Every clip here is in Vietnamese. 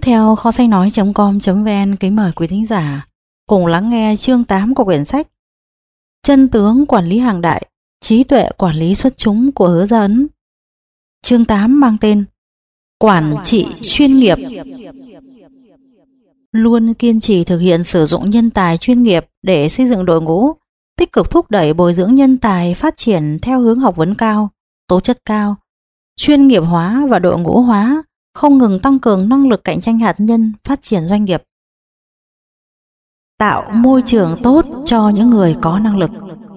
theo kho sách nói.com.vn kính mời quý thính giả cùng lắng nghe chương 8 của quyển sách Chân tướng quản lý hàng đại, trí tuệ quản lý xuất chúng của Hứa Gia Ấn. Chương 8 mang tên Quản trị chuyên nghiệp. Luôn kiên trì thực hiện sử dụng nhân tài chuyên nghiệp để xây dựng đội ngũ, tích cực thúc đẩy bồi dưỡng nhân tài phát triển theo hướng học vấn cao, tố chất cao, chuyên nghiệp hóa và đội ngũ hóa, không ngừng tăng cường năng lực cạnh tranh hạt nhân, phát triển doanh nghiệp. Tạo môi trường tốt cho những người có năng lực.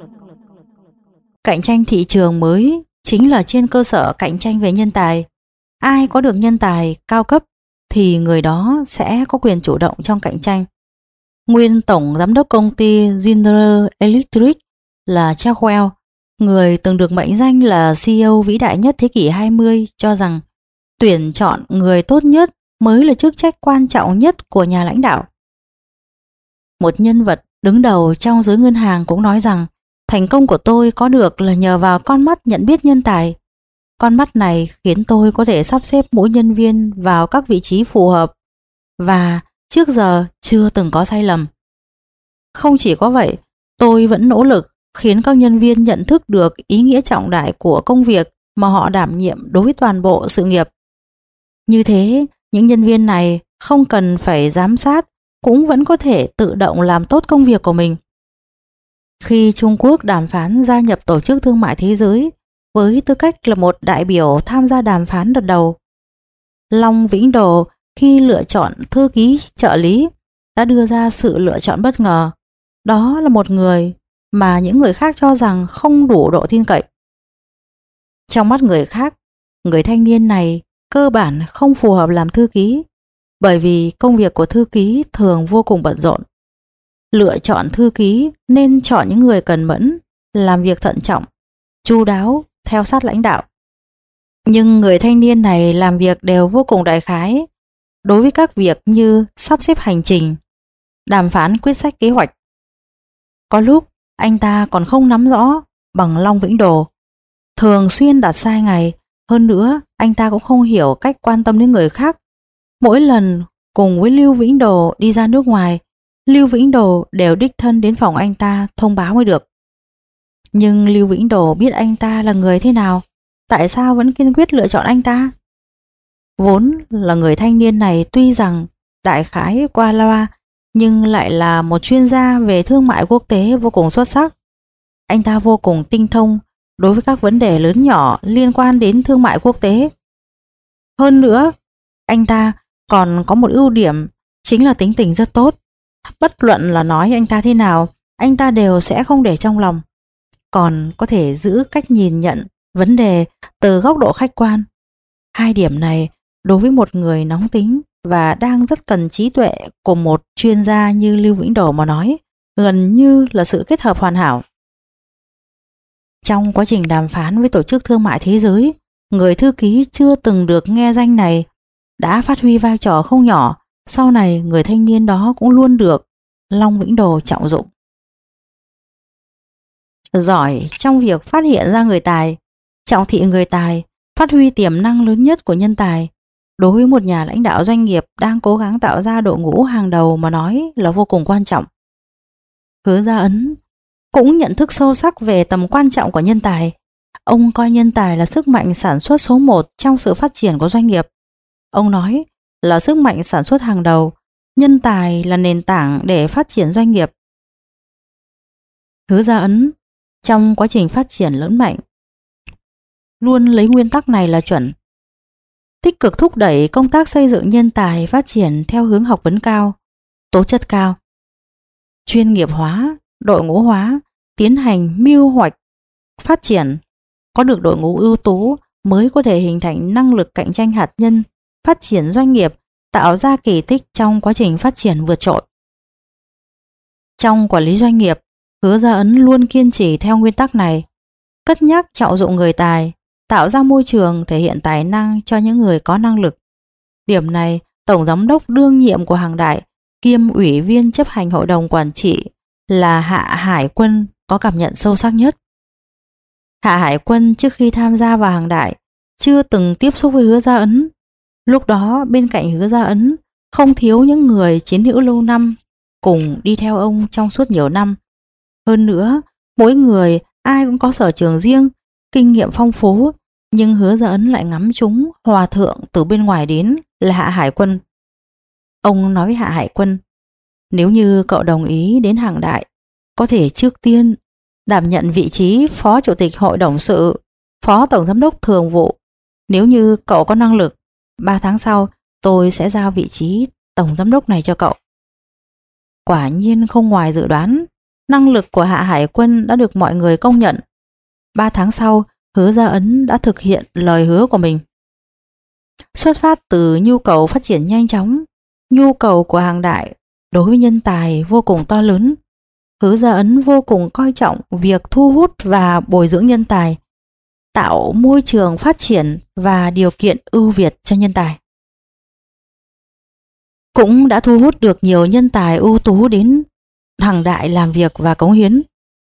Cạnh tranh thị trường mới chính là trên cơ sở cạnh tranh về nhân tài. Ai có được nhân tài cao cấp thì người đó sẽ có quyền chủ động trong cạnh tranh. Nguyên tổng giám đốc công ty General Electric là Charles, người từng được mệnh danh là CEO vĩ đại nhất thế kỷ 20, cho rằng tuyển chọn người tốt nhất mới là chức trách quan trọng nhất của nhà lãnh đạo. Một nhân vật đứng đầu trong giới ngân hàng cũng nói rằng thành công của tôi có được là nhờ vào con mắt nhận biết nhân tài. Con mắt này khiến tôi có thể sắp xếp mỗi nhân viên vào các vị trí phù hợp và trước giờ chưa từng có sai lầm. Không chỉ có vậy, tôi vẫn nỗ lực khiến các nhân viên nhận thức được ý nghĩa trọng đại của công việc mà họ đảm nhiệm đối với toàn bộ sự nghiệp. Như thế, những nhân viên này không cần phải giám sát cũng vẫn có thể tự động làm tốt công việc của mình. Khi Trung Quốc đàm phán gia nhập Tổ chức Thương mại Thế giới với tư cách là một đại biểu tham gia đàm phán đợt đầu, Long Vĩnh Đồ khi lựa chọn thư ký trợ lý đã đưa ra sự lựa chọn bất ngờ. Đó là một người mà những người khác cho rằng không đủ độ tin cậy. Trong mắt người khác, người thanh niên này cơ bản không phù hợp làm thư ký, bởi vì công việc của thư ký thường vô cùng bận rộn. Lựa chọn thư ký nên chọn những người cần mẫn, làm việc thận trọng, chu đáo, theo sát lãnh đạo. Nhưng người thanh niên này làm việc đều vô cùng đại khái, đối với các việc như sắp xếp hành trình, đàm phán quyết sách kế hoạch. Có lúc anh ta còn không nắm rõ bằng Long Vĩnh Đồ, thường xuyên đặt sai ngày. Hơn nữa, anh ta cũng không hiểu cách quan tâm đến người khác. Mỗi lần cùng với Lưu Vĩnh Đồ đi ra nước ngoài, Lưu Vĩnh Đồ đều đích thân đến phòng anh ta thông báo mới được. Nhưng Lưu Vĩnh Đồ biết anh ta là người thế nào, tại sao vẫn kiên quyết lựa chọn anh ta? Vốn là người thanh niên này tuy rằng đại khái qua loa, nhưng lại là một chuyên gia về thương mại quốc tế vô cùng xuất sắc. Anh ta vô cùng tinh thông đối với các vấn đề lớn nhỏ liên quan đến thương mại quốc tế. Hơn nữa, anh ta còn có một ưu điểm chính là tính tình rất tốt. Bất luận là nói anh ta thế nào, anh ta đều sẽ không để trong lòng, còn có thể giữ cách nhìn nhận vấn đề từ góc độ khách quan. Hai điểm này đối với một người nóng tính và đang rất cần trí tuệ của một chuyên gia như Lưu Vĩnh Đồ mà nói, gần như là sự kết hợp hoàn hảo. Trong quá trình đàm phán với Tổ chức Thương mại Thế giới, người thư ký chưa từng được nghe danh này đã phát huy vai trò không nhỏ. Sau này người thanh niên đó cũng luôn được Long Vĩnh Đồ trọng dụng. Giỏi trong việc phát hiện ra người tài, trọng thị người tài, phát huy tiềm năng lớn nhất của nhân tài, đối với một nhà lãnh đạo doanh nghiệp đang cố gắng tạo ra đội ngũ hàng đầu mà nói là vô cùng quan trọng. Hứa Gia Ấn cũng nhận thức sâu sắc về tầm quan trọng của nhân tài. Ông coi nhân tài là sức mạnh sản xuất số 1 trong sự phát triển của doanh nghiệp. Ông nói là sức mạnh sản xuất hàng đầu, nhân tài là nền tảng để phát triển doanh nghiệp. Hứa Gia Ấn trong quá trình phát triển lớn mạnh luôn lấy nguyên tắc này là chuẩn. Tích cực thúc đẩy công tác xây dựng nhân tài phát triển theo hướng học vấn cao, tố chất cao, chuyên nghiệp hóa, đội ngũ hóa, tiến hành mưu hoạch, phát triển. Có được đội ngũ ưu tú mới có thể hình thành năng lực cạnh tranh hạt nhân, phát triển doanh nghiệp, tạo ra kỳ tích trong quá trình phát triển vượt trội. Trong quản lý doanh nghiệp, Hứa Gia Ấn luôn kiên trì theo nguyên tắc này, cất nhắc trọng dụng người tài, tạo ra môi trường thể hiện tài năng cho những người có năng lực. Điểm này, Tổng Giám đốc đương nhiệm của Hàng Đại kiêm Ủy viên chấp hành Hội đồng Quản trị là Hạ Hải Quân có cảm nhận sâu sắc nhất. Hạ Hải Quân trước khi tham gia vào Hàng Đại chưa từng tiếp xúc với Hứa Gia Ấn. Lúc đó bên cạnh Hứa Gia Ấn không thiếu những người chiến hữu lâu năm cùng đi theo ông trong suốt nhiều năm. Hơn nữa, mỗi người ai cũng có sở trường riêng, kinh nghiệm phong phú, nhưng Hứa Gia Ấn lại ngắm trúng hòa thượng từ bên ngoài đến là Hạ Hải Quân. Ông nói với Hạ Hải Quân, nếu như cậu đồng ý đến Hàng Đại, có thể trước tiên đảm nhận vị trí phó chủ tịch hội đồng sự, phó tổng giám đốc thường vụ. Nếu như cậu có năng lực, 3 tháng sau tôi sẽ giao vị trí tổng giám đốc này cho cậu. Quả nhiên không ngoài dự đoán, năng lực của Hạ Hải Quân đã được mọi người công nhận. 3 tháng sau, Hứa Gia Ấn đã thực hiện lời hứa của mình. Xuất phát từ nhu cầu phát triển nhanh chóng, nhu cầu của Hàng Đại đối với nhân tài vô cùng to lớn. Hứa Gia Ấn vô cùng coi trọng việc thu hút và bồi dưỡng nhân tài, tạo môi trường phát triển và điều kiện ưu việt cho nhân tài. Cũng đã thu hút được nhiều nhân tài ưu tú đến Hàng Đại làm việc và cống hiến.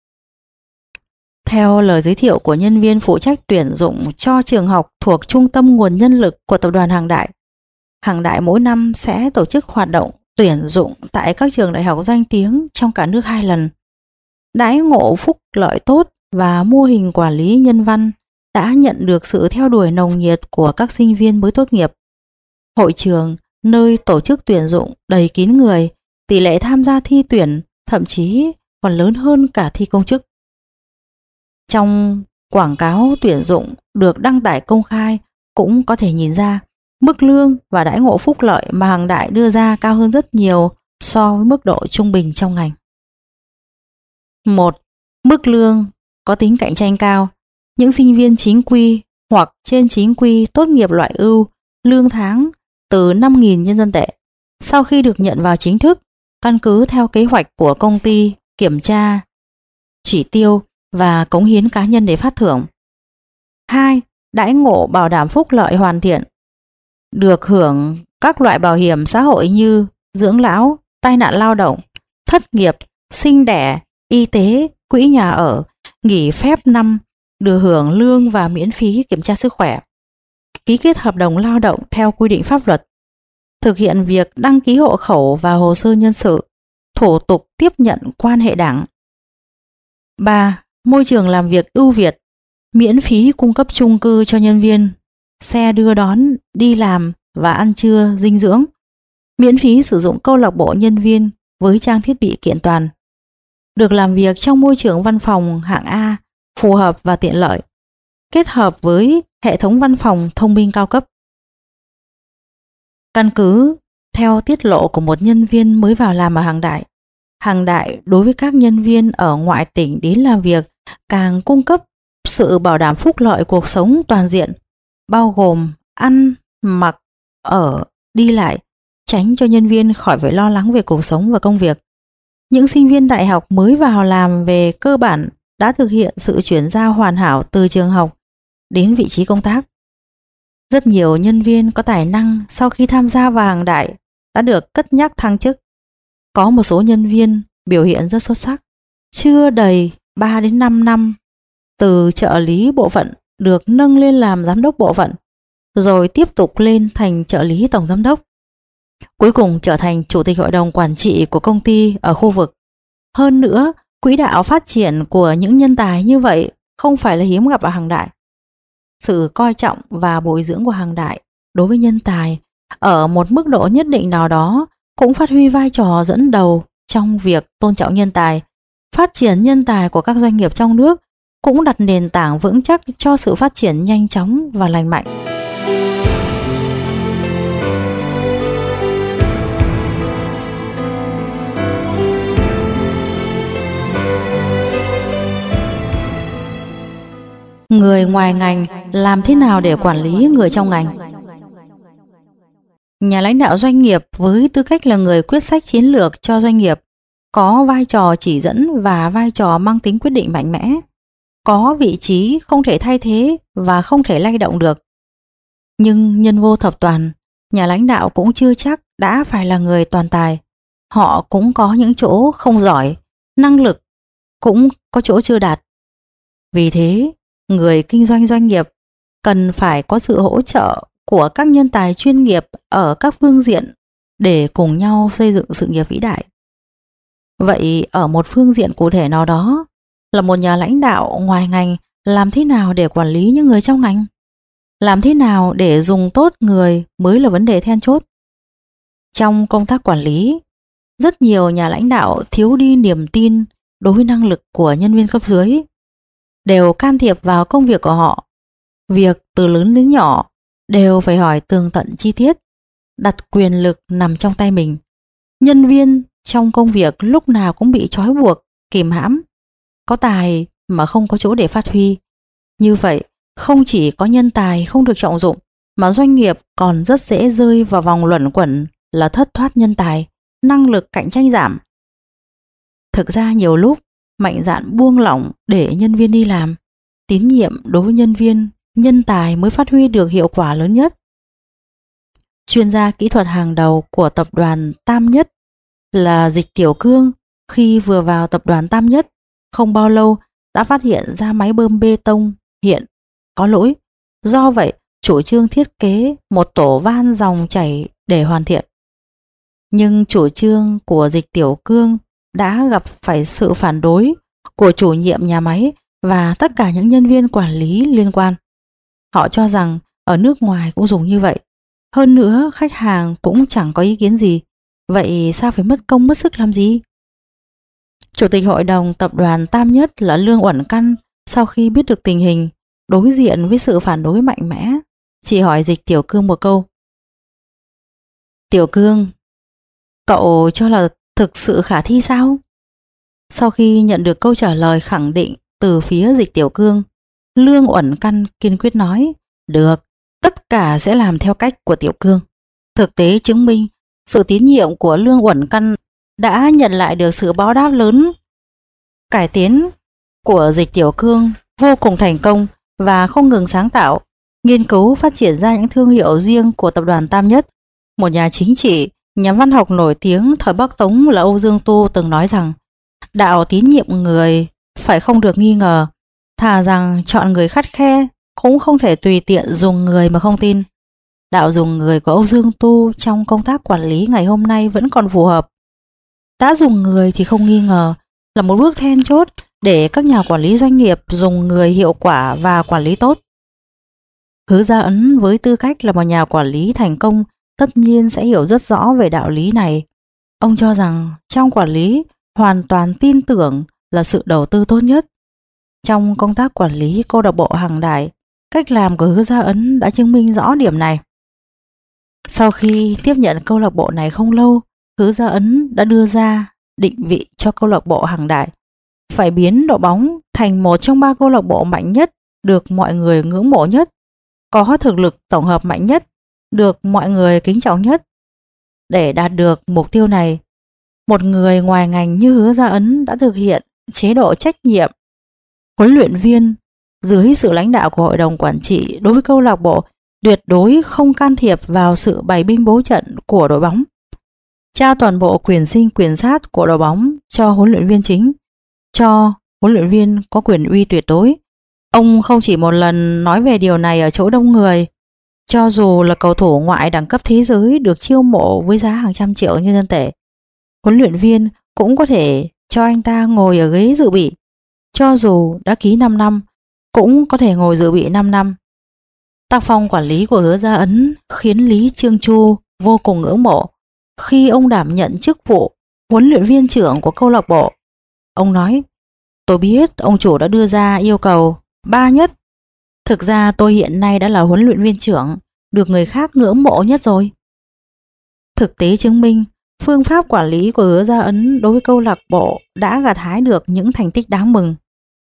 Theo lời giới thiệu của nhân viên phụ trách tuyển dụng cho trường học thuộc Trung tâm Nguồn Nhân lực của Tập đoàn Hàng Đại mỗi năm sẽ tổ chức hoạt động tuyển dụng tại các trường đại học danh tiếng trong cả nước 2 lần. Đãi ngộ phúc lợi tốt và mô hình quản lý nhân văn đã nhận được sự theo đuổi nồng nhiệt của các sinh viên mới tốt nghiệp. Hội trường nơi tổ chức tuyển dụng đầy kín người, tỷ lệ tham gia thi tuyển thậm chí còn lớn hơn cả thi công chức. Trong quảng cáo tuyển dụng được đăng tải công khai cũng có thể nhìn ra mức lương và đãi ngộ phúc lợi mà Hàng Đại đưa ra cao hơn rất nhiều so với mức độ trung bình trong ngành. 1. Mức lương có tính cạnh tranh cao. Những sinh viên chính quy hoặc trên chính quy tốt nghiệp loại ưu, lương tháng từ 5.000 nhân dân tệ. Sau khi được nhận vào chính thức, căn cứ theo kế hoạch của công ty, kiểm tra chỉ tiêu và cống hiến cá nhân để phát thưởng. 2. Đãi ngộ bảo đảm phúc lợi hoàn thiện. Được hưởng các loại bảo hiểm xã hội như dưỡng lão, tai nạn lao động, thất nghiệp, sinh đẻ, y tế, quỹ nhà ở, nghỉ phép năm, được hưởng lương và miễn phí kiểm tra sức khỏe. Ký kết hợp đồng lao động theo quy định pháp luật. Thực hiện việc đăng ký hộ khẩu và hồ sơ nhân sự, thủ tục tiếp nhận quan hệ đảng. 3. Môi trường làm việc ưu việt, miễn phí cung cấp chung cư cho nhân viên, xe đưa đón, đi làm và ăn trưa dinh dưỡng, miễn phí sử dụng câu lạc bộ nhân viên với trang thiết bị kiện toàn, được làm việc trong môi trường văn phòng hạng A, phù hợp và tiện lợi, kết hợp với hệ thống văn phòng thông minh cao cấp. Căn cứ theo tiết lộ của một nhân viên mới vào làm ở Hàng Đại đối với các nhân viên ở ngoại tỉnh đến làm việc càng cung cấp sự bảo đảm phúc lợi cuộc sống toàn diện, bao gồm ăn, mặc, ở, đi lại, tránh cho nhân viên khỏi phải lo lắng về cuộc sống và công việc. Những sinh viên đại học mới vào làm về cơ bản đã thực hiện sự chuyển giao hoàn hảo từ trường học đến vị trí công tác. Rất nhiều nhân viên có tài năng sau khi tham gia vào Hàng Đại đã được cất nhắc thăng chức. Có một số nhân viên biểu hiện rất xuất sắc, chưa đầy 3 đến 5 năm, từ trợ lý bộ phận được nâng lên làm giám đốc bộ phận, rồi tiếp tục lên thành trợ lý tổng giám đốc, cuối cùng trở thành chủ tịch hội đồng quản trị của công ty ở khu vực. Hơn nữa, quỹ đạo phát triển của những nhân tài như vậy không phải là hiếm gặp ở Hàng Đại. Sự coi trọng và bồi dưỡng của Hàng Đại đối với nhân tài ở một mức độ nhất định nào đó cũng phát huy vai trò dẫn đầu trong việc tôn trọng nhân tài. Phát triển nhân tài của các doanh nghiệp trong nước cũng đặt nền tảng vững chắc cho sự phát triển nhanh chóng và lành mạnh. Người ngoài ngành làm thế nào để quản lý người trong ngành? Nhà lãnh đạo doanh nghiệp với tư cách là người quyết sách chiến lược cho doanh nghiệp có vai trò chỉ dẫn và vai trò mang tính quyết định mạnh mẽ, có vị trí không thể thay thế và không thể lay động được. Nhưng nhân vô thập toàn, nhà lãnh đạo cũng chưa chắc đã phải là người toàn tài. Họ cũng có những chỗ không giỏi, năng lực cũng có chỗ chưa đạt. Vì thế, người kinh doanh doanh nghiệp cần phải có sự hỗ trợ của các nhân tài chuyên nghiệp ở các phương diện để cùng nhau xây dựng sự nghiệp vĩ đại. Vậy ở một phương diện cụ thể nào đó, là một nhà lãnh đạo ngoài ngành, làm thế nào để quản lý những người trong ngành? Làm thế nào để dùng tốt người mới là vấn đề then chốt. Trong công tác quản lý, rất nhiều nhà lãnh đạo thiếu đi niềm tin đối với năng lực của nhân viên cấp dưới, đều can thiệp vào công việc của họ. Việc từ lớn đến nhỏ đều phải hỏi tường tận chi tiết, đặt quyền lực nằm trong tay mình. Nhân viên trong công việc lúc nào cũng bị trói buộc, kìm hãm, có tài mà không có chỗ để phát huy. Như vậy, không chỉ có nhân tài không được trọng dụng, mà doanh nghiệp còn rất dễ rơi vào vòng luẩn quẩn là thất thoát nhân tài, năng lực cạnh tranh giảm. Thực ra nhiều lúc mạnh dạn buông lỏng để nhân viên đi làm, tín nhiệm đối với nhân viên, nhân tài mới phát huy được hiệu quả lớn nhất. Chuyên gia kỹ thuật hàng đầu của tập đoàn Tam Nhất là Dịch Tiểu Cương, khi vừa vào tập đoàn Tam Nhất không bao lâu đã phát hiện ra máy bơm bê tông hiện có lỗi. Do vậy, chủ trương thiết kế một tổ van dòng chảy để hoàn thiện. Nhưng chủ trương của Dịch Tiểu Cương đã gặp phải sự phản đối của chủ nhiệm nhà máy và tất cả những nhân viên quản lý liên quan. Họ cho rằng ở nước ngoài cũng dùng như vậy. Hơn nữa, khách hàng cũng chẳng có ý kiến gì. Vậy sao phải mất công mất sức làm gì? Chủ tịch hội đồng tập đoàn Tam Nhất là Lương Uẩn Căn, sau khi biết được tình hình, đối diện với sự phản đối mạnh mẽ, chỉ hỏi Dịch Tiểu Cương một câu. Tiểu Cương, cậu cho là thực sự khả thi sao? Sau khi nhận được câu trả lời khẳng định từ phía Dịch Tiểu Cương, Lương Uẩn Căn kiên quyết nói, được, tất cả sẽ làm theo cách của Tiểu Cương. Thực tế chứng minh, sự tín nhiệm của Lương Uẩn Căn đã nhận lại được sự báo đáp lớn. Cải tiến của Dịch Tiểu Cương vô cùng thành công và không ngừng sáng tạo, nghiên cứu phát triển ra những thương hiệu riêng của tập đoàn Tam Nhất. Một nhà chính trị, nhà văn học nổi tiếng thời Bắc Tống là Âu Dương Tu từng nói rằng, đạo tín nhiệm người phải không được nghi ngờ, thà rằng chọn người khắt khe cũng không thể tùy tiện dùng người mà không tin. Đạo dùng người của Âu Dương Tu trong công tác quản lý ngày hôm nay vẫn còn phù hợp. Đã dùng người thì không nghi ngờ là một bước then chốt để các nhà quản lý doanh nghiệp dùng người hiệu quả và quản lý tốt. Hứa Gia Ấn với tư cách là một nhà quản lý thành công tất nhiên sẽ hiểu rất rõ về đạo lý này. Ông cho rằng trong quản lý, hoàn toàn tin tưởng là sự đầu tư tốt nhất. Trong công tác quản lý câu lạc bộ Hằng Đại, cách làm của Hứa Gia Ấn đã chứng minh rõ điểm này. Sau khi tiếp nhận câu lạc bộ này không lâu, Hứa Gia Ấn đã đưa ra định vị cho câu lạc bộ Hằng Đại, phải biến đội bóng thành một trong 3 câu lạc bộ mạnh nhất, được mọi người ngưỡng mộ nhất, có thực lực tổng hợp mạnh nhất, được mọi người kính trọng nhất. Để đạt được mục tiêu này, một người ngoài ngành như Hứa Gia Ấn đã thực hiện chế độ trách nhiệm. Huấn luyện viên dưới sự lãnh đạo của hội đồng quản trị đối với câu lạc bộ tuyệt đối không can thiệp vào sự bày binh bố trận của đội bóng. Trao toàn bộ quyền sinh quyền sát của đội bóng cho huấn luyện viên chính, cho huấn luyện viên có quyền uy tuyệt đối. Ông không chỉ một lần nói về điều này ở chỗ đông người. Cho dù là cầu thủ ngoại đẳng cấp thế giới được chiêu mộ với giá hàng trăm triệu nhân dân tệ, huấn luyện viên cũng có thể cho anh ta ngồi ở ghế dự bị. Cho dù đã ký 5 năm, cũng có thể ngồi dự bị 5 năm. Tác phong quản lý của Hứa Gia Ấn khiến Lý Trương Chu vô cùng ngưỡng mộ. Khi ông đảm nhận chức vụ huấn luyện viên trưởng của câu lạc bộ, ông nói, tôi biết ông chủ đã đưa ra yêu cầu 3 nhất. Thực ra tôi hiện nay đã là huấn luyện viên trưởng, được người khác ngưỡng mộ nhất rồi. Thực tế chứng minh, phương pháp quản lý của Hứa Gia Ấn đối với câu lạc bộ đã gặt hái được những thành tích đáng mừng.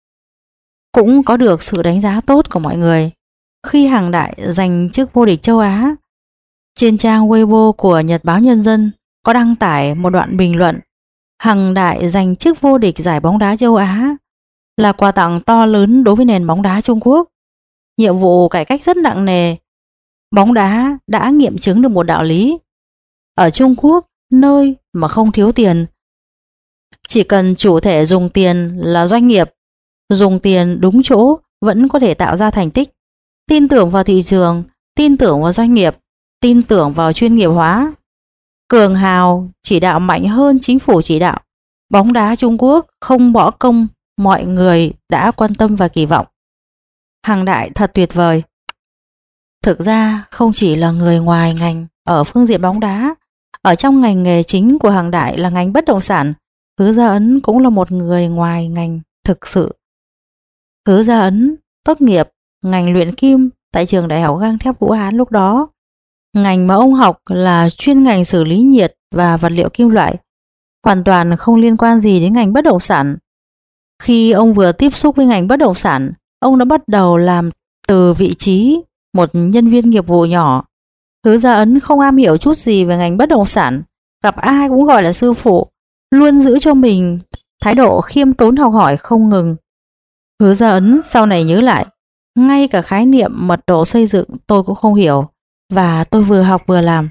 Cũng có được sự đánh giá tốt của mọi người. Khi Hằng Đại giành chức vô địch châu Á, trên trang Weibo của Nhật báo Nhân dân có đăng tải một đoạn bình luận, Hằng Đại giành chức vô địch giải bóng đá châu Á là quà tặng to lớn đối với nền bóng đá Trung Quốc. Nhiệm vụ cải cách rất nặng nề. Bóng đá đã nghiệm chứng được một đạo lý. Ở Trung Quốc, nơi mà không thiếu tiền, chỉ cần chủ thể dùng tiền là doanh nghiệp, dùng tiền đúng chỗ vẫn có thể tạo ra thành tích. Tin tưởng vào thị trường, tin tưởng vào doanh nghiệp, tin tưởng vào chuyên nghiệp hóa. cường hào chỉ đạo mạnh hơn chính phủ chỉ đạo. Bóng đá Trung Quốc không bỏ công, mọi người đã quan tâm và kỳ vọng. Hằng Đại thật tuyệt vời. Thực ra không chỉ là người ngoài ngành ở phương diện bóng đá, ở trong ngành nghề chính của Hằng Đại là ngành bất động sản, Hứa Gia Ấn cũng là một người ngoài ngành thực sự. Hứa Gia Ấn tốt nghiệp ngành luyện kim tại trường Đại học Gang thép Vũ Hán lúc đó. Ngành mà ông học là chuyên ngành xử lý nhiệt và vật liệu kim loại, hoàn toàn không liên quan gì đến ngành bất động sản. Khi ông vừa tiếp xúc với ngành bất động sản, ông đã bắt đầu làm từ vị trí một nhân viên nghiệp vụ nhỏ. Hứa Gia Ấn không am hiểu chút gì về ngành bất động sản, gặp ai cũng gọi là sư phụ, luôn giữ cho mình thái độ khiêm tốn học hỏi không ngừng. Hứa Gia Ấn sau này nhớ lại, ngay cả khái niệm mật độ xây dựng tôi cũng không hiểu, và tôi vừa học vừa làm.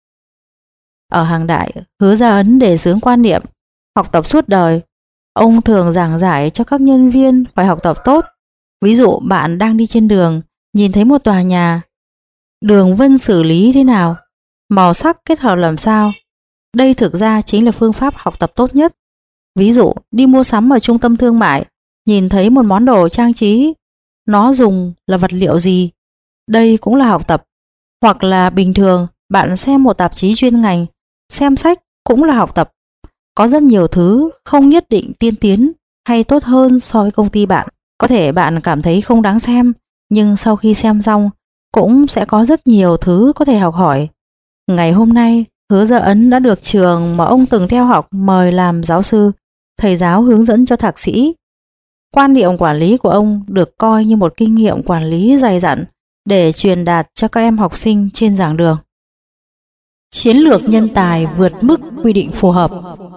Ở Hằng Đại, Hứa Gia Ấn đề xướng quan niệm học tập suốt đời. Ông thường giảng giải cho các nhân viên phải học tập tốt. Ví dụ bạn đang đi trên đường, nhìn thấy một tòa nhà, đường vân xử lý thế nào, màu sắc kết hợp làm sao. Đây thực ra chính là phương pháp học tập tốt nhất. Ví dụ đi mua sắm ở trung tâm thương mại, nhìn thấy một món đồ trang trí, nó dùng là vật liệu gì, đây cũng là học tập. Hoặc là bình thường bạn xem một tạp chí chuyên ngành, xem sách cũng là học tập. Có rất nhiều thứ không nhất định tiên tiến hay tốt hơn so với công ty bạn. Có thể bạn cảm thấy không đáng xem, nhưng sau khi xem xong cũng sẽ có rất nhiều thứ có thể học hỏi. Ngày hôm nay, Hứa Gia Ấn đã được trường mà ông từng theo học mời làm giáo sư, thầy giáo hướng dẫn cho thạc sĩ. Quan niệm quản lý của ông được coi như một kinh nghiệm quản lý dày dặn để truyền đạt cho các em học sinh trên giảng đường. Chiến lược nhân tài vượt mức quy định phù hợp.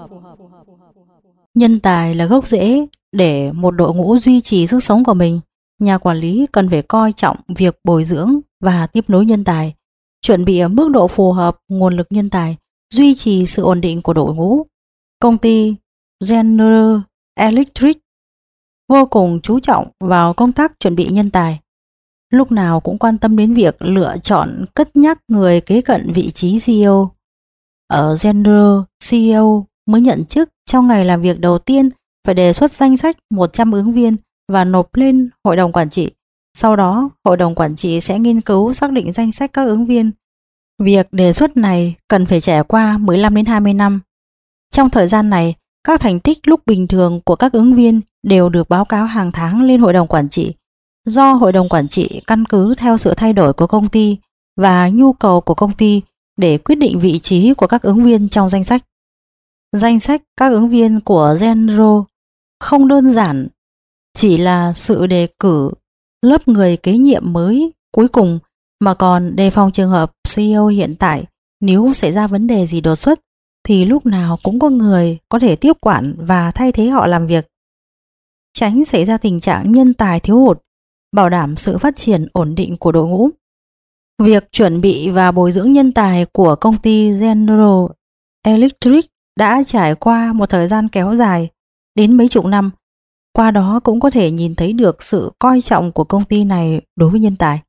Nhân tài là gốc rễ để một đội ngũ duy trì sức sống của mình. Nhà quản lý cần phải coi trọng việc bồi dưỡng và tiếp nối nhân tài, chuẩn bị ở mức độ phù hợp nguồn lực nhân tài, duy trì sự ổn định của đội ngũ. Công ty General Electric vô cùng chú trọng vào công tác chuẩn bị nhân tài. Lúc nào cũng quan tâm đến việc lựa chọn cất nhắc người kế cận vị trí CEO. Ở General, CEO mới nhận chức trong ngày làm việc đầu tiên phải đề xuất danh sách 100 ứng viên và nộp lên hội đồng quản trị. Sau đó, hội đồng quản trị sẽ nghiên cứu xác định danh sách các ứng viên. Việc đề xuất này cần phải trải qua 15 đến 20 năm. Trong thời gian này, các thành tích lúc bình thường của các ứng viên đều được báo cáo hàng tháng lên hội đồng quản trị. Do hội đồng quản trị căn cứ theo sự thay đổi của công ty và nhu cầu của công ty để quyết định vị trí của các ứng viên trong danh sách. Danh sách các ứng viên của General không đơn giản chỉ là sự đề cử lớp người kế nhiệm mới cuối cùng, mà còn đề phòng trường hợp CEO hiện tại nếu xảy ra vấn đề gì đột xuất thì lúc nào cũng có người có thể tiếp quản và thay thế họ làm việc. Tránh xảy ra tình trạng nhân tài thiếu hụt, bảo đảm sự phát triển ổn định của đội ngũ. Việc chuẩn bị và bồi dưỡng nhân tài của công ty General Electric đã trải qua một thời gian kéo dài đến mấy chục năm. Qua đó cũng có thể nhìn thấy được sự coi trọng của công ty này đối với nhân tài.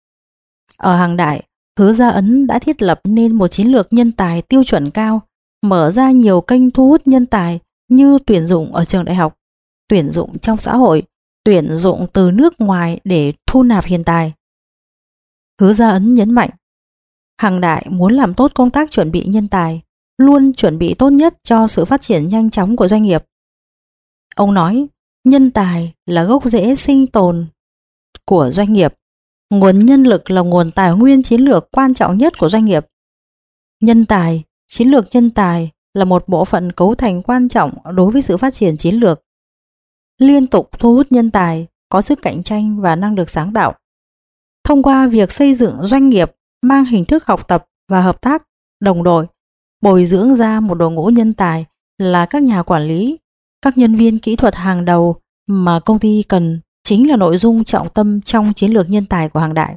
Ở Hằng Đại, Hứa Gia Ấn đã thiết lập nên một chiến lược nhân tài tiêu chuẩn cao, mở ra nhiều kênh thu hút nhân tài như tuyển dụng ở trường đại học, tuyển dụng trong xã hội, tuyển dụng từ nước ngoài để thu nạp hiện tài. Hứa Gia Ấn nhấn mạnh, Hằng Đại muốn làm tốt công tác chuẩn bị nhân tài, luôn chuẩn bị tốt nhất cho sự phát triển nhanh chóng của doanh nghiệp. Ông nói, nhân tài là gốc rễ sinh tồn của doanh nghiệp. Nguồn nhân lực là nguồn tài nguyên chiến lược quan trọng nhất của doanh nghiệp. Nhân tài, chiến lược nhân tài là một bộ phận cấu thành quan trọng đối với sự phát triển chiến lược. Liên tục thu hút nhân tài có sức cạnh tranh và năng lực sáng tạo. Thông qua việc xây dựng doanh nghiệp mang hình thức học tập và hợp tác đồng đội, bồi dưỡng ra một đội ngũ nhân tài là các nhà quản lý, các nhân viên kỹ thuật hàng đầu mà công ty cần chính là nội dung trọng tâm trong chiến lược nhân tài của Hằng Đại.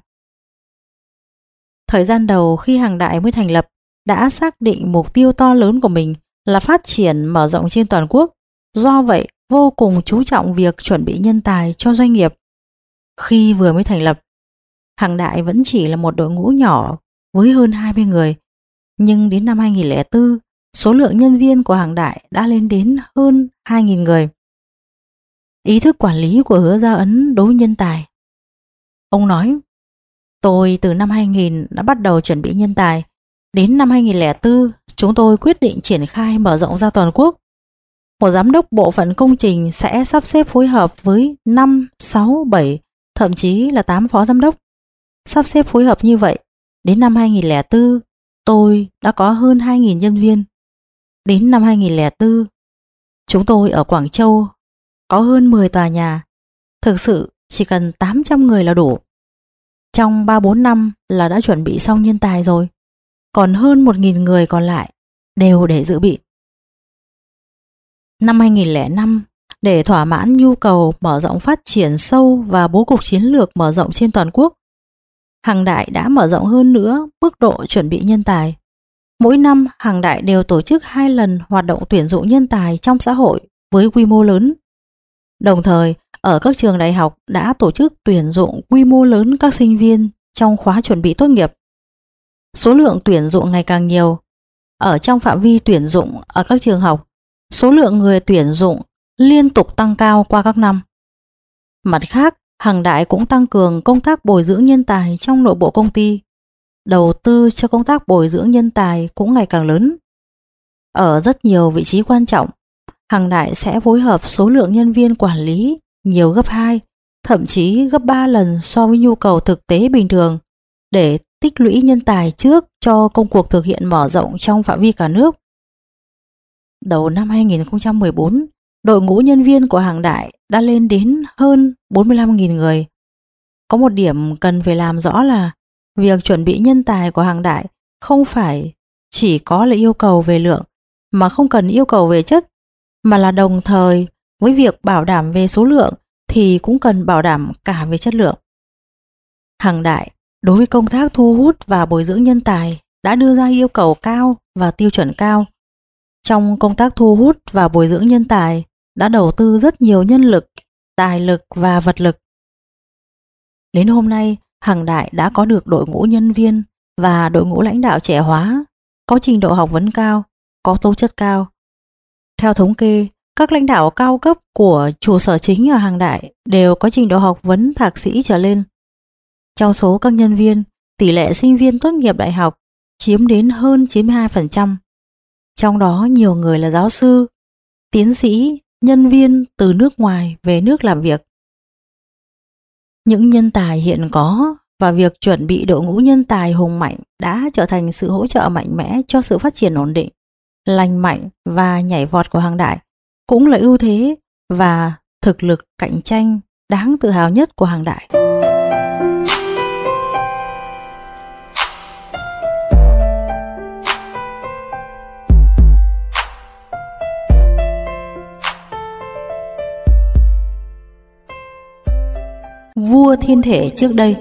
Thời gian đầu khi Hằng Đại mới thành lập, đã xác định mục tiêu to lớn của mình là phát triển mở rộng trên toàn quốc. Do vậy, vô cùng chú trọng việc chuẩn bị nhân tài cho doanh nghiệp. Khi vừa mới thành lập, Hằng Đại vẫn chỉ là một đội ngũ nhỏ với hơn 20 người. Nhưng đến năm 2004, số lượng nhân viên của Hằng Đại đã lên đến hơn 2.000 người. Ý thức quản lý của Hứa Gia Ấn đối với nhân tài. Ông nói, tôi từ năm 2000 đã bắt đầu chuẩn bị nhân tài. Đến năm 2004, chúng tôi quyết định triển khai mở rộng ra toàn quốc. Một giám đốc bộ phận công trình sẽ sắp xếp phối hợp với 5, 6, 7, thậm chí là 8 phó giám đốc. Sắp xếp phối hợp như vậy, đến năm 2004, tôi đã có hơn 2.000 nhân viên. Đến năm 2004, chúng tôi ở Quảng Châu có hơn 10 tòa nhà. Thực sự chỉ cần 800 người là đủ. Trong 3-4 năm là đã chuẩn bị xong nhân tài rồi. Còn hơn 1.000 người còn lại đều để dự bị. Năm 2005, để thỏa mãn nhu cầu mở rộng phát triển sâu và bố cục chiến lược mở rộng trên toàn quốc, Hằng Đại đã mở rộng hơn nữa mức độ chuẩn bị nhân tài. Mỗi năm Hằng Đại đều tổ chức 2 lần hoạt động tuyển dụng nhân tài trong xã hội với quy mô lớn. Đồng thời, ở các trường đại học đã tổ chức tuyển dụng quy mô lớn các sinh viên trong khóa chuẩn bị tốt nghiệp. Số lượng tuyển dụng ngày càng nhiều. Ở trong phạm vi tuyển dụng ở các trường học, số lượng người tuyển dụng liên tục tăng cao qua các năm. Mặt khác, Hằng Đại cũng tăng cường công tác bồi dưỡng nhân tài trong nội bộ công ty. Đầu tư cho công tác bồi dưỡng nhân tài cũng ngày càng lớn. Ở rất nhiều vị trí quan trọng, Hằng Đại sẽ phối hợp số lượng nhân viên quản lý nhiều gấp 2, thậm chí gấp 3 lần so với nhu cầu thực tế bình thường để tích lũy nhân tài trước cho công cuộc thực hiện mở rộng trong phạm vi cả nước. Đầu năm 2014, đội ngũ nhân viên của Hằng Đại đã lên đến hơn 45.000 người. Có một điểm cần phải làm rõ là việc chuẩn bị nhân tài của Hằng Đại không phải chỉ có là yêu cầu về lượng mà không cần yêu cầu về chất, mà là đồng thời với việc bảo đảm về số lượng thì cũng cần bảo đảm cả về chất lượng. Hằng Đại đối với công tác thu hút và bồi dưỡng nhân tài đã đưa ra yêu cầu cao và tiêu chuẩn cao. Trong công tác thu hút và bồi dưỡng nhân tài đã đầu tư rất nhiều nhân lực, tài lực và vật lực. Đến hôm nay, Hằng Đại đã có được đội ngũ nhân viên và đội ngũ lãnh đạo trẻ hóa, có trình độ học vấn cao, có tố chất cao. Theo thống kê, các lãnh đạo cao cấp của trụ sở chính ở Hằng Đại đều có trình độ học vấn thạc sĩ trở lên. Trong số các nhân viên, tỷ lệ sinh viên tốt nghiệp đại học chiếm đến hơn 92%. Trong đó nhiều người là giáo sư, tiến sĩ, nhân viên từ nước ngoài về nước làm việc. Những nhân tài hiện có và việc chuẩn bị đội ngũ nhân tài hùng mạnh đã trở thành sự hỗ trợ mạnh mẽ cho sự phát triển ổn định, lành mạnh và nhảy vọt của Hằng Đại, cũng là ưu thế và thực lực cạnh tranh đáng tự hào nhất của Hằng Đại. Vua thiên thể trước đây.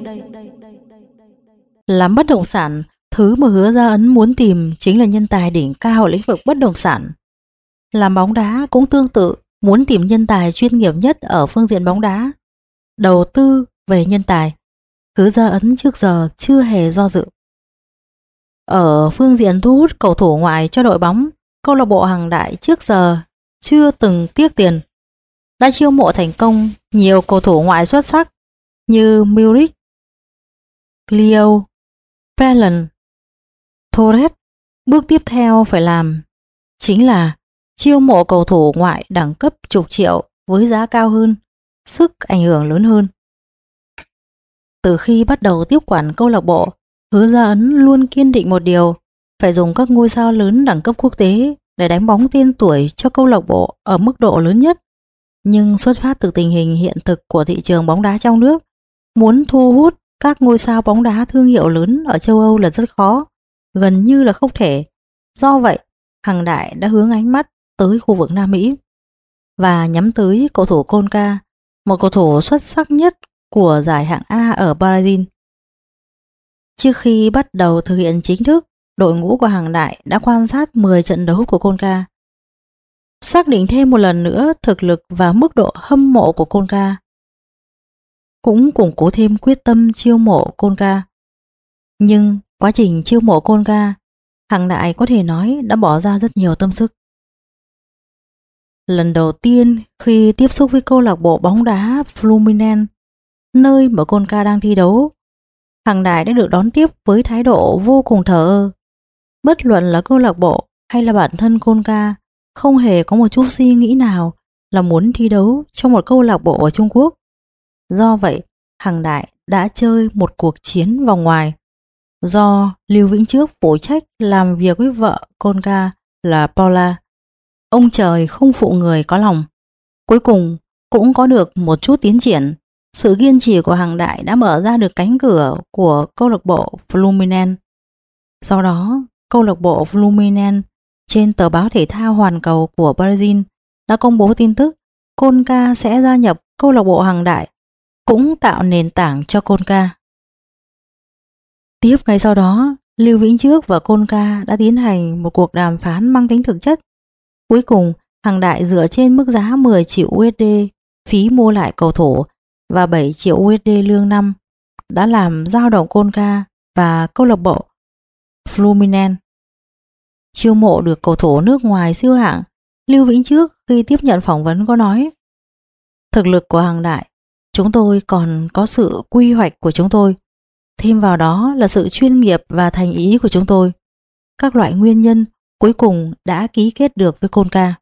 Làm bất động sản, thứ mà Hứa Gia Ấn muốn tìm chính là nhân tài đỉnh cao ở lĩnh vực bất động sản. Làm bóng đá cũng tương tự, muốn tìm nhân tài chuyên nghiệp nhất ở phương diện bóng đá. Đầu tư về nhân tài, Hứa Gia Ấn trước giờ chưa hề do dự. Ở phương diện thu hút cầu thủ ngoại cho đội bóng, câu lạc bộ Hằng Đại trước giờ chưa từng tiếc tiền. Đã chiêu mộ thành công nhiều cầu thủ ngoại xuất sắc như Muric, Leo, Phelan, Torres. Bước tiếp theo phải làm chính là chiêu mộ cầu thủ ngoại đẳng cấp chục triệu với giá cao hơn, sức ảnh hưởng lớn hơn. Từ khi bắt đầu tiếp quản câu lạc bộ, Hứa Gia Ấn luôn kiên định một điều, phải dùng các ngôi sao lớn đẳng cấp quốc tế để đánh bóng tên tuổi cho câu lạc bộ ở mức độ lớn nhất. Nhưng xuất phát từ tình hình hiện thực của thị trường bóng đá trong nước, muốn thu hút các ngôi sao bóng đá thương hiệu lớn ở châu Âu là rất khó, gần như là không thể. Do vậy, Hằng Đại đã hướng ánh mắt tới khu vực Nam Mỹ và nhắm tới cầu thủ Conca, một cầu thủ xuất sắc nhất của giải hạng A ở Brazil. Trước khi bắt đầu thực hiện chính thức, đội ngũ của Hằng Đại đã quan sát 10 trận đấu của Conca, xác định thêm một lần nữa thực lực và mức độ hâm mộ của Conca, cũng củng cố thêm quyết tâm chiêu mộ Conca. Nhưng quá trình chiêu mộ Conca Hằng Đại có thể nói đã bỏ ra rất nhiều tâm sức. Lần đầu tiên khi tiếp xúc với câu lạc bộ bóng đá Fluminense, nơi mà Conca đang thi đấu, Hằng Đại đã được đón tiếp với thái độ vô cùng thờ ơ. Bất luận là câu lạc bộ hay là bản thân Conca không hề có một chút suy nghĩ nào là muốn thi đấu trong một câu lạc bộ ở Trung Quốc. Do vậy, Hằng Đại đã chơi một cuộc chiến vòng ngoài do Lưu Vĩnh Trước phụ trách làm việc với vợ Conca là Paula. Ông trời không phụ người có lòng. Cuối cùng cũng có được một chút tiến triển. Sự kiên trì của Hằng Đại đã mở ra được cánh cửa của câu lạc bộ Fluminense. Sau đó, câu lạc bộ Fluminense trên tờ báo thể thao hoàn cầu của Brazil đã công bố tin tức Conca sẽ gia nhập câu lạc bộ Hằng Đại, cũng tạo nền tảng cho Conca. Tiếp ngay sau đó, Lưu Vĩnh Trước và Conca đã tiến hành một cuộc đàm phán mang tính thực chất. Cuối cùng, Hằng Đại dựa trên mức giá 10 triệu USD phí mua lại cầu thủ và 7 triệu USD lương năm đã làm dao động Conca và câu lạc bộ Fluminense. Chiêu mộ được cầu thủ nước ngoài siêu hạng, Lưu Vĩnh Trước khi tiếp nhận phỏng vấn có nói: thực lực của Hằng Đại, chúng tôi còn có sự quy hoạch của chúng tôi, thêm vào đó là sự chuyên nghiệp và thành ý của chúng tôi. Các loại nguyên nhân cuối cùng đã ký kết được với Conca.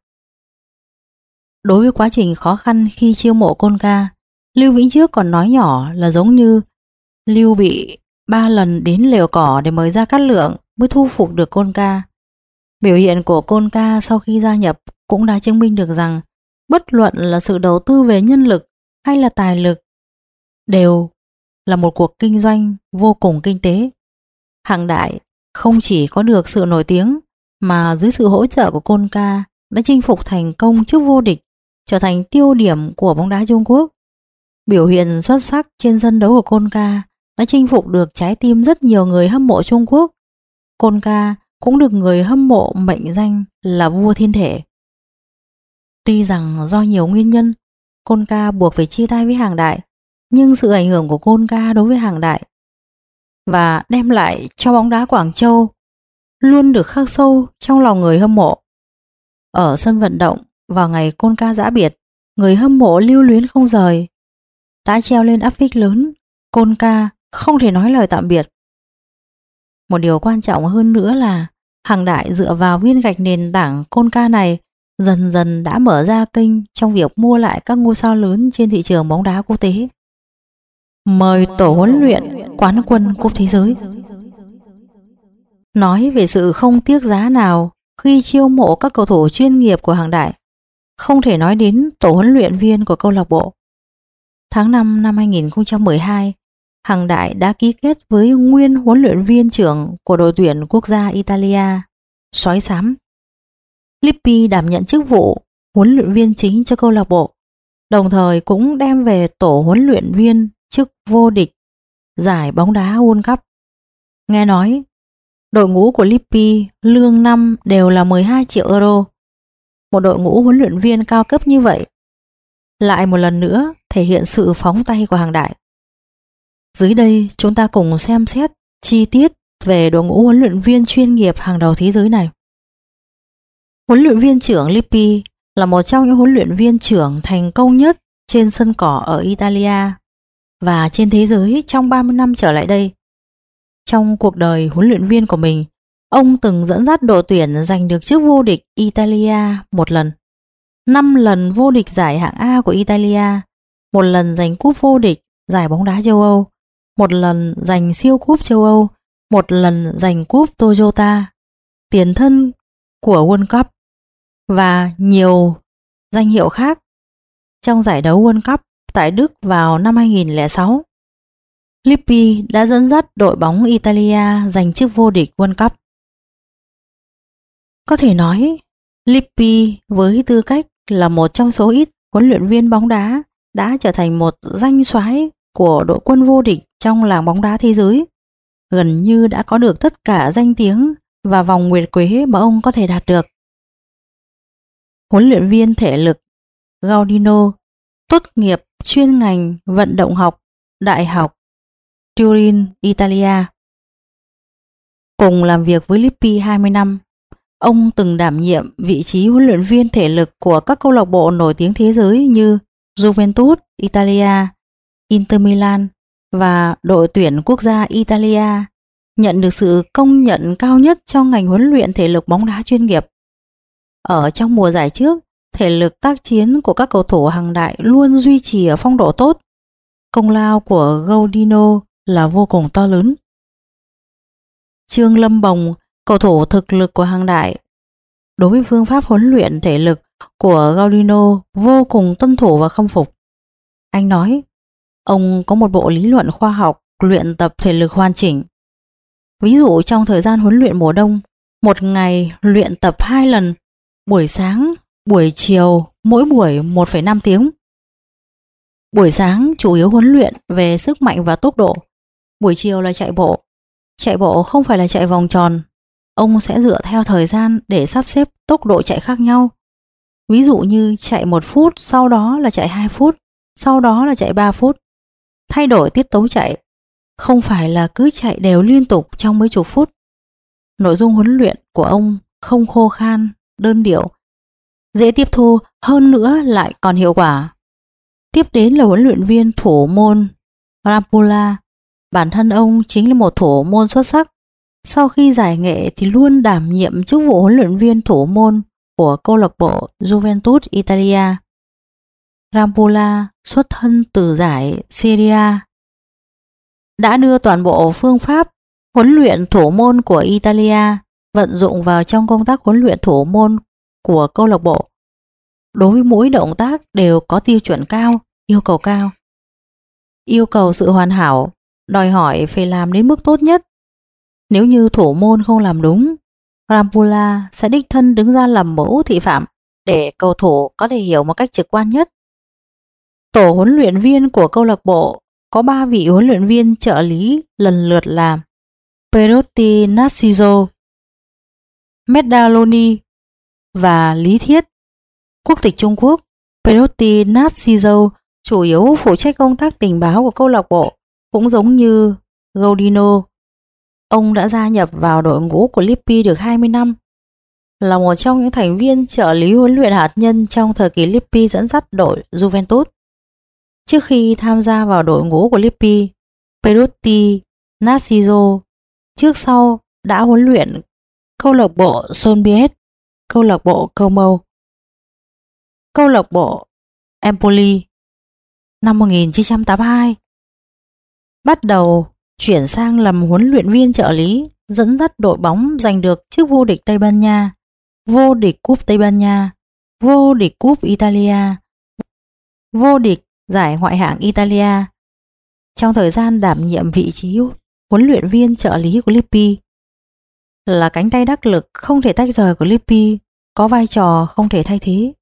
Đối với quá trình khó khăn khi chiêu mộ Conca, Lưu Vĩnh Trước còn nói nhỏ là giống như Lưu bị 3 lần đến lều cỏ để mời Gia Cát Lượng mới thu phục được Conca. Biểu hiện của Conca sau khi gia nhập cũng đã chứng minh được rằng bất luận là sự đầu tư về nhân lực hay là tài lực đều là một cuộc kinh doanh vô cùng kinh tế. Hằng Đại không chỉ có được sự nổi tiếng mà dưới sự hỗ trợ của Conca đã chinh phục thành công chức vô địch, trở thành tiêu điểm của bóng đá Trung Quốc. Biểu hiện xuất sắc trên sân đấu của Conca đã chinh phục được trái tim rất nhiều người hâm mộ Trung Quốc. Conca cũng được người hâm mộ mệnh danh là vua thiên thể. Tuy rằng do nhiều nguyên nhân, Conca buộc phải chia tay với Hằng Đại, nhưng sự ảnh hưởng của Conca đối với Hằng Đại và đem lại cho bóng đá Quảng Châu luôn được khắc sâu trong lòng người hâm mộ. Ở sân vận động vào ngày Conca giã biệt, người hâm mộ lưu luyến không rời, đã treo lên áp phích lớn Conca không thể nói lời tạm biệt. Một điều quan trọng hơn nữa là Hằng Đại dựa vào viên gạch nền tảng Conca này dần dần đã mở ra kênh trong việc mua lại các ngôi sao lớn trên thị trường bóng đá quốc tế. Mời tổ huấn luyện quán quân cúp thế giới. Nói về sự không tiếc giá nào khi chiêu mộ các cầu thủ chuyên nghiệp của Hằng Đại, không thể nói đến tổ huấn luyện viên của câu lạc bộ. Tháng 5 năm 2012, Hằng Đại đã ký kết với nguyên huấn luyện viên trưởng của đội tuyển quốc gia Italia, Sói Xám. Lippi đảm nhận chức vụ huấn luyện viên chính cho câu lạc bộ, đồng thời cũng đem về tổ huấn luyện viên chức vô địch giải bóng đá World Cup. Nghe nói, đội ngũ của Lippi lương năm đều là 12 triệu euro. Một đội ngũ huấn luyện viên cao cấp như vậy lại một lần nữa thể hiện sự phóng tay của Hằng Đại. Dưới đây chúng ta cùng xem xét chi tiết về đội ngũ huấn luyện viên chuyên nghiệp hàng đầu thế giới này. Huấn luyện viên trưởng Lippi là một trong những huấn luyện viên trưởng thành công nhất trên sân cỏ ở Italia và trên thế giới trong 30 năm trở lại đây. Trong cuộc đời huấn luyện viên của mình, ông từng dẫn dắt đội tuyển giành được chức vô địch Italia một lần, 5 lần vô địch giải hạng A của Italia, một lần giành cúp vô địch giải bóng đá châu Âu, một lần giành siêu cúp châu Âu, một lần giành cúp Toyota, tiền thân của World Cup và nhiều danh hiệu khác trong giải đấu World Cup tại Đức vào năm 2006. Lippi đã dẫn dắt đội bóng Italia giành chức vô địch World Cup. Có thể nói, Lippi với tư cách là một trong số ít huấn luyện viên bóng đá đã trở thành một danh soái của đội quân vô địch trong làng bóng đá thế giới, gần như đã có được tất cả danh tiếng và vòng nguyệt quế mà ông có thể đạt được. Huấn luyện viên thể lực Gaudino tốt nghiệp chuyên ngành vận động học Đại học Turin, Italia. Cùng làm việc với Lippi 20 năm, ông từng đảm nhiệm vị trí huấn luyện viên thể lực của các câu lạc bộ nổi tiếng thế giới như Juventus Italia, Inter Milan và đội tuyển quốc gia Italia, nhận được sự công nhận cao nhất trong ngành huấn luyện thể lực bóng đá chuyên nghiệp. Ở trong mùa giải trước, thể lực tác chiến của các cầu thủ hàng đại luôn duy trì ở phong độ tốt. Công lao của Gaudino là vô cùng to lớn. Trương Lâm Bồng, cầu thủ thực lực của hàng đại, đối với phương pháp huấn luyện thể lực của Gaudino vô cùng tuân thủ và khâm phục. Anh nói, ông có một bộ lý luận khoa học luyện tập thể lực hoàn chỉnh. Ví dụ trong thời gian huấn luyện mùa đông, một ngày luyện tập 2 lần, buổi sáng, buổi chiều, mỗi buổi 1,5 tiếng. Buổi sáng chủ yếu huấn luyện về sức mạnh và tốc độ, buổi chiều là chạy bộ. Chạy bộ không phải là chạy vòng tròn, ông sẽ dựa theo thời gian để sắp xếp tốc độ chạy khác nhau. Ví dụ như chạy 1 phút, sau đó là chạy 2 phút, sau đó là chạy 3 phút. Thay đổi tiết tấu chạy, không phải là cứ chạy đều liên tục trong mấy chục phút. Nội dung huấn luyện của ông không khô khan, đơn điệu, dễ tiếp thu, hơn nữa lại còn hiệu quả. Tiếp đến là huấn luyện viên thủ môn Rampolla. Bản thân ông chính là một thủ môn xuất sắc. Sau khi giải nghệ thì luôn đảm nhiệm chức vụ huấn luyện viên thủ môn của câu lạc bộ Juventus Italia. Rampolla xuất thân từ giải Serie A, đã đưa toàn bộ phương pháp huấn luyện thủ môn của Italia vận dụng vào trong công tác huấn luyện thủ môn của câu lạc bộ. Đối với mỗi động tác đều có tiêu chuẩn cao, yêu cầu cao. Yêu cầu sự hoàn hảo, đòi hỏi phải làm đến mức tốt nhất. Nếu như thủ môn không làm đúng, Rampolla sẽ đích thân đứng ra làm mẫu thị phạm để cầu thủ có thể hiểu một cách trực quan nhất. Tổ huấn luyện viên của câu lạc bộ có 3 vị huấn luyện viên trợ lý lần lượt là Perotti Narciso, Medaloni và Lý Thiết. Quốc tịch Trung Quốc, Perotti Narciso chủ yếu phụ trách công tác tình báo của câu lạc bộ, cũng giống như Gaudino. Ông đã gia nhập vào đội ngũ của Lippi được 20 năm, là một trong những thành viên trợ lý huấn luyện hạt nhân trong thời kỳ Lippi dẫn dắt đội Juventus. Trước khi tham gia vào đội ngũ của Lippi, Perotti Narciso trước sau đã huấn luyện câu lạc bộ Solbiet, câu lạc bộ Como, câu lạc bộ Empoli. Năm 1982, bắt đầu chuyển sang làm huấn luyện viên trợ lý, dẫn dắt đội bóng giành được chức vô địch Tây Ban Nha, vô địch cúp Tây Ban Nha, vô địch cúp Italia, vô địch giải ngoại hạng Italia. Trong thời gian đảm nhiệm vị trí huấn luyện viên trợ lý của Lippi, là cánh tay đắc lực không thể tách rời của Lippi, có vai trò không thể thay thế.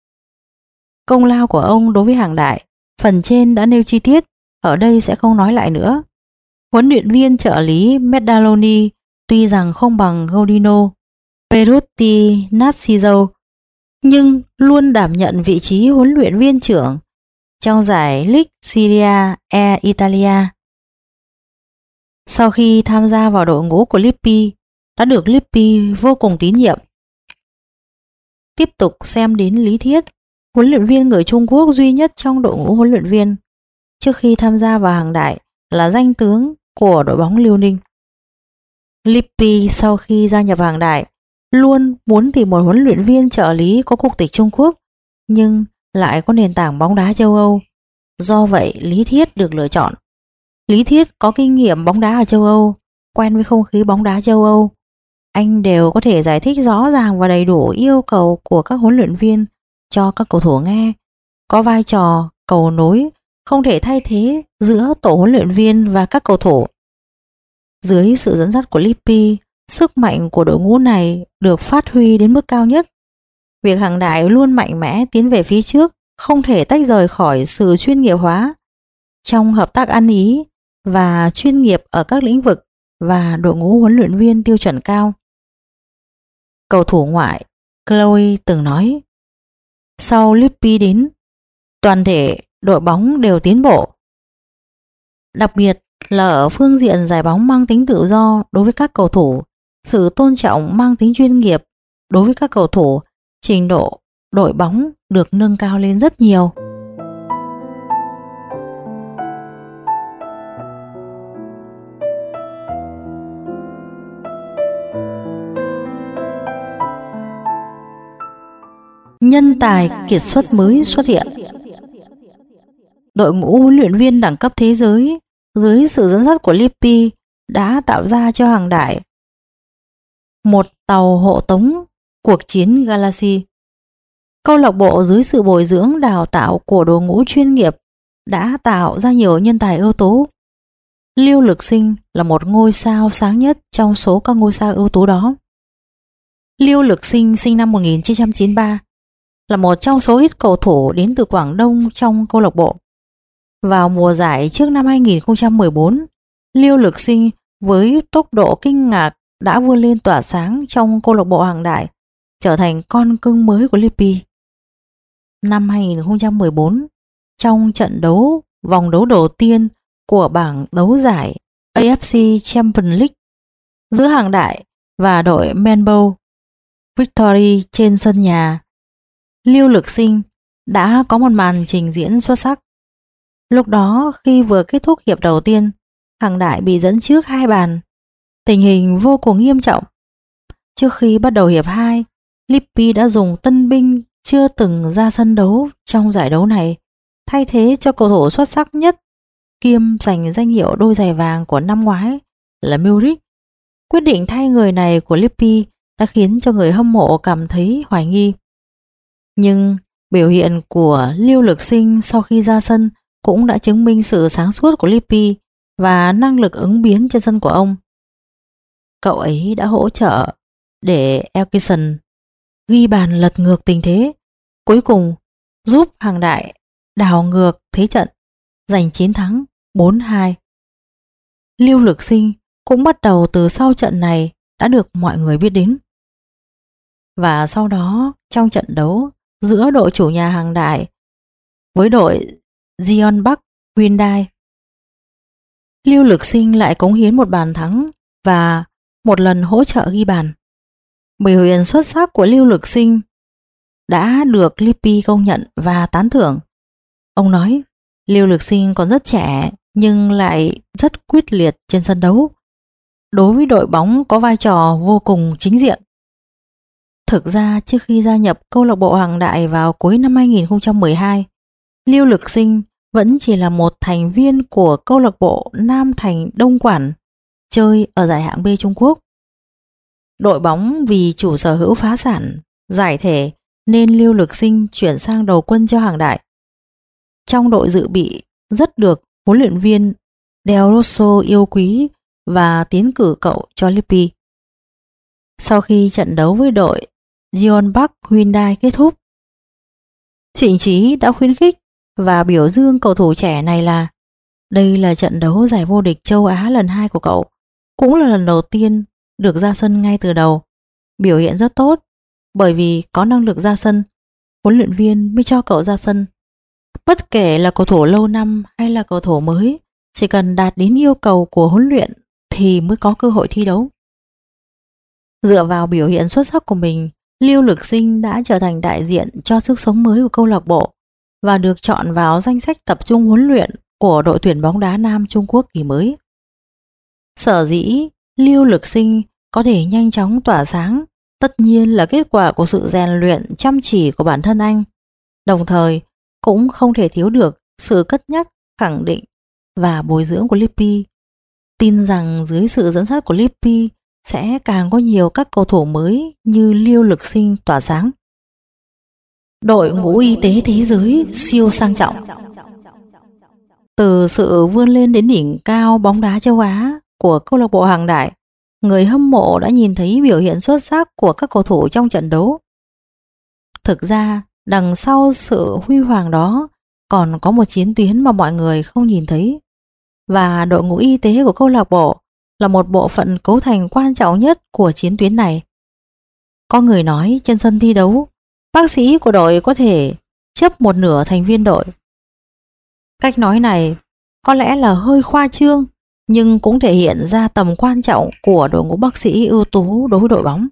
Công lao của ông đối với hàng đại, phần trên đã nêu chi tiết, ở đây sẽ không nói lại nữa. Huấn luyện viên trợ lý Medaloni tuy rằng không bằng Gaudino, Perotti Narciso, nhưng luôn đảm nhận vị trí huấn luyện viên trưởng trong giải League Serie A Italia. Sau khi tham gia vào đội ngũ của Lippi, đã được Lippi vô cùng tín nhiệm. Tiếp tục xem đến Lý Thiết, huấn luyện viên người Trung Quốc duy nhất trong đội ngũ huấn luyện viên. Trước khi tham gia vào hàng đại là danh tướng của đội bóng Liêu Ninh. Lippi sau khi gia nhập hàng đại luôn muốn tìm một huấn luyện viên trợ lý có quốc tịch Trung Quốc nhưng lại có nền tảng bóng đá châu Âu. Do vậy Lý Thiết được lựa chọn. Lý Thiết có kinh nghiệm bóng đá ở châu Âu, quen với không khí bóng đá châu Âu. Anh đều có thể giải thích rõ ràng và đầy đủ yêu cầu của các huấn luyện viên cho các cầu thủ nghe, có vai trò cầu nối không thể thay thế giữa tổ huấn luyện viên và các cầu thủ. Dưới sự dẫn dắt của Lippi, sức mạnh của đội ngũ này được phát huy đến mức cao nhất. Việc hàng đại luôn mạnh mẽ tiến về phía trước, không thể tách rời khỏi sự chuyên nghiệp hóa trong hợp tác ăn ý và chuyên nghiệp ở các lĩnh vực và đội ngũ huấn luyện viên tiêu chuẩn cao. Cầu thủ ngoại Chloe từng nói, sau Lippi đến, toàn thể đội bóng đều tiến bộ. Đặc biệt là ở phương diện giải bóng mang tính tự do đối với các cầu thủ sự tôn trọng mang tính chuyên nghiệp đối với các cầu thủ, trình độ đội bóng được nâng cao lên rất nhiều. Nhân tài kiệt xuất mới xuất hiện. Đội ngũ huấn luyện viên đẳng cấp thế giới dưới sự dẫn dắt của Lippi đã tạo ra cho Hàng Đại một tàu hộ tống cuộc chiến Galaxy. Câu lạc bộ dưới sự bồi dưỡng đào tạo của đội ngũ chuyên nghiệp đã tạo ra nhiều nhân tài ưu tú. Lưu Lực Sinh là một ngôi sao sáng nhất trong số các ngôi sao ưu tú đó. Lưu Lực Sinh sinh năm 1993, là một trong số ít cầu thủ đến từ Quảng Đông trong câu lạc bộ. Vào mùa giải trước năm 2014, Lưu Lực Sinh với tốc độ kinh ngạc đã vươn lên tỏa sáng trong câu lạc bộ Hàng Đại, trở thành con cưng mới của Lippi. Năm 2014, trong trận đấu vòng đấu đầu tiên của bảng đấu giải AFC Champions League giữa Hàng Đại và đội Melbourne Victory trên sân nhà, Lưu Lực Sinh đã có một màn trình diễn xuất sắc. Lúc đó khi vừa kết thúc hiệp đầu tiên, Hàng Đại bị dẫn trước 2 bàn. Tình hình vô cùng nghiêm trọng. Trước khi bắt đầu hiệp 2, Lippi đã dùng tân binh chưa từng ra sân đấu trong giải đấu này, thay thế cho cầu thủ xuất sắc nhất kiêm giành danh hiệu đôi giày vàng của năm ngoái là Muric. Quyết định thay người này của Lippi đã khiến cho người hâm mộ cảm thấy hoài nghi. Nhưng biểu hiện của Lưu Lực Sinh sau khi ra sân cũng đã chứng minh sự sáng suốt của Lippi và năng lực ứng biến trên sân của ông. Cậu ấy đã hỗ trợ để Elkison ghi bàn lật ngược tình thế, cuối cùng giúp Hàng Đại đảo ngược thế trận, giành chiến thắng 4-2. Lưu Lực Sinh cũng bắt đầu từ sau trận này đã được mọi người biết đến. Và sau đó trong trận đấu giữa đội chủ nhà Hàng Đại với đội Jeonbuk Hyundai, Lưu Lực Sinh lại cống hiến một bàn thắng và một lần hỗ trợ ghi bàn. Biểu hiện xuất sắc của Lưu Lực Sinh đã được Lippi công nhận và tán thưởng. Ông nói Lưu Lực Sinh còn rất trẻ nhưng lại rất quyết liệt trên sân đấu. Đối với đội bóng có vai trò vô cùng chính diện. Thực ra trước khi gia nhập câu lạc bộ Hàng Đại vào cuối năm 2012, Lưu Lực Sinh vẫn chỉ là một thành viên của câu lạc bộ Nam Thành Đông Quản chơi ở giải hạng B Trung Quốc. Đội bóng vì chủ sở hữu phá sản, giải thể nên Lưu Lực Sinh chuyển sang đầu quân cho Hàng Đại. Trong đội dự bị rất được huấn luyện viên Del Rosso yêu quý và tiến cử cậu cho Lippi. Sau khi trận đấu với đội Jeonbuk Hyundai kết thúc, Trịnh Chí đã khuyến khích và biểu dương cầu thủ trẻ này là đây là trận đấu giải vô địch châu Á lần 2 của cậu, cũng là lần đầu tiên được ra sân ngay từ đầu. Biểu hiện rất tốt, bởi vì có năng lực ra sân, huấn luyện viên mới cho cậu ra sân. Bất kể là cầu thủ lâu năm hay là cầu thủ mới, chỉ cần đạt đến yêu cầu của huấn luyện thì mới có cơ hội thi đấu. Dựa vào biểu hiện xuất sắc của mình, Lưu Lực Sinh đã trở thành đại diện cho sức sống mới của câu lạc bộ và được chọn vào danh sách tập trung huấn luyện của đội tuyển bóng đá nam Trung Quốc kỳ mới. Sở dĩ Lưu Lực Sinh có thể nhanh chóng tỏa sáng tất nhiên là kết quả của sự rèn luyện chăm chỉ của bản thân anh, đồng thời cũng không thể thiếu được sự cất nhắc, khẳng định và bồi dưỡng của Lippi. Tin rằng dưới sự dẫn dắt của Lippi sẽ càng có nhiều các cầu thủ mới như Lưu Lực Sinh tỏa sáng. Đội ngũ y tế thế giới siêu sang trọng. Từ sự vươn lên đến đỉnh cao bóng đá châu Á của câu lạc bộ Hàng Đại, người hâm mộ đã nhìn thấy biểu hiện xuất sắc của các cầu thủ trong trận đấu. Thực ra, đằng sau sự huy hoàng đó còn có một chiến tuyến mà mọi người không nhìn thấy. Và đội ngũ y tế của câu lạc bộ là một bộ phận cấu thành quan trọng nhất của chiến tuyến này. Có người nói trên sân thi đấu, bác sĩ của đội có thể chấp một nửa thành viên đội. Cách nói này có lẽ là hơi khoa trương, nhưng cũng thể hiện ra tầm quan trọng của đội ngũ bác sĩ ưu tú đối với đội bóng.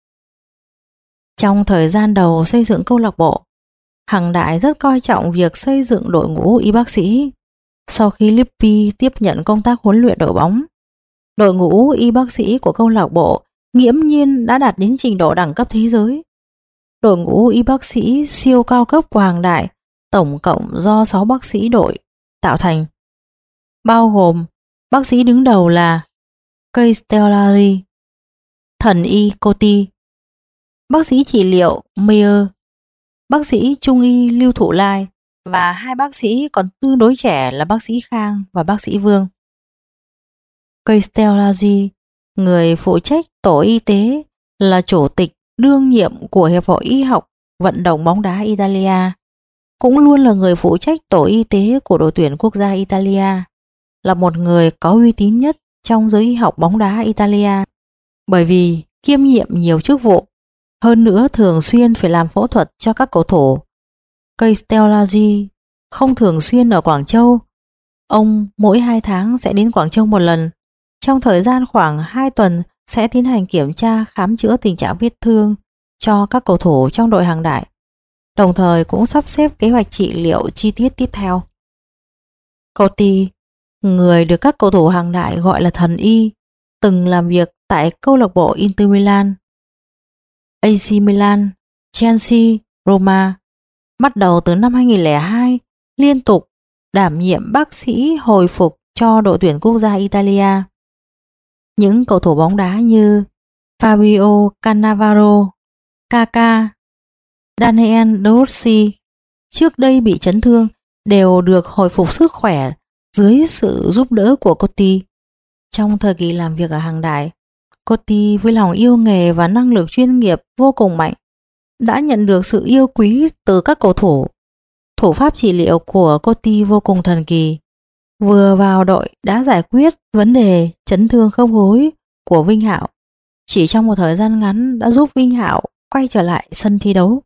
Trong thời gian đầu xây dựng câu lạc bộ, Hằng Đại rất coi trọng việc xây dựng đội ngũ y bác sĩ. Sau khi Lippi tiếp nhận công tác huấn luyện đội bóng, đội ngũ y bác sĩ của câu lạc bộ nghiễm nhiên đã đạt đến trình độ đẳng cấp thế giới. Đội ngũ y bác sĩ siêu cao cấp của Hằng Đại tổng cộng do 6 bác sĩ đội tạo thành, bao gồm bác sĩ đứng đầu là Castellari, thần y Cotti, bác sĩ trị liệu Meyer, bác sĩ trung y Lưu Thụ Lai và 2 bác sĩ còn tương đối trẻ là bác sĩ Khang và bác sĩ Vương. Castellari, người phụ trách tổ y tế, là chủ tịch đương nhiệm của Hiệp hội Y học vận động bóng đá Italia, cũng luôn là người phụ trách tổ y tế của đội tuyển quốc gia Italia, là một người có uy tín nhất trong giới y học bóng đá Italia, bởi vì kiêm nhiệm nhiều chức vụ, hơn nữa thường xuyên phải làm phẫu thuật cho các cầu thủ. Castellari không thường xuyên ở Quảng Châu, ông mỗi 2 tháng sẽ đến Quảng Châu một lần, trong thời gian khoảng 2 tuần sẽ tiến hành kiểm tra khám chữa tình trạng vết thương cho các cầu thủ trong đội Hằng Đại, đồng thời cũng sắp xếp kế hoạch trị liệu chi tiết tiếp theo. Cotti, người được các cầu thủ Hằng Đại gọi là thần y, từng làm việc tại câu lạc bộ Inter Milan, AC Milan, Chelsea, Roma. Bắt đầu từ năm 2002, liên tục đảm nhiệm bác sĩ hồi phục cho đội tuyển quốc gia Italia. Những cầu thủ bóng đá như Fabio Cannavaro, Kaká, Daniel Rossi trước đây bị chấn thương đều được hồi phục sức khỏe dưới sự giúp đỡ của Cotti. Trong thời kỳ làm việc ở Hằng Đại, Cotti với lòng yêu nghề và năng lực chuyên nghiệp vô cùng mạnh đã nhận được sự yêu quý từ các cầu thủ. Thủ pháp trị liệu của Cotti vô cùng thần kỳ. Vừa vào đội đã giải quyết vấn đề chấn thương khớp gối của Vinh Hạo. Chỉ trong một thời gian ngắn đã giúp Vinh Hạo quay trở lại sân thi đấu.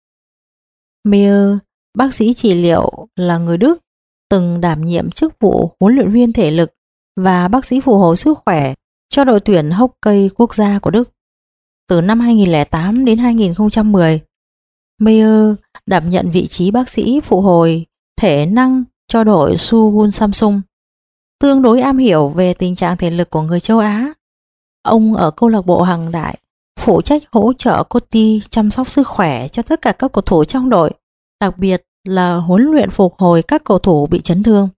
Meyer, bác sĩ trị liệu, là người Đức, từng đảm nhiệm chức vụ huấn luyện viên thể lực và bác sĩ phục hồi sức khỏe cho đội tuyển hockey quốc gia của Đức. Từ năm 2008 đến 2010, Meyer đảm nhận vị trí bác sĩ phục hồi thể năng cho đội Suwon Samsung, tương đối am hiểu về tình trạng thể lực của người châu Á. Ông ở câu lạc bộ Hằng Đại phụ trách hỗ trợ Cotti chăm sóc sức khỏe cho tất cả các cầu thủ trong đội, đặc biệt là huấn luyện phục hồi các cầu thủ bị chấn thương.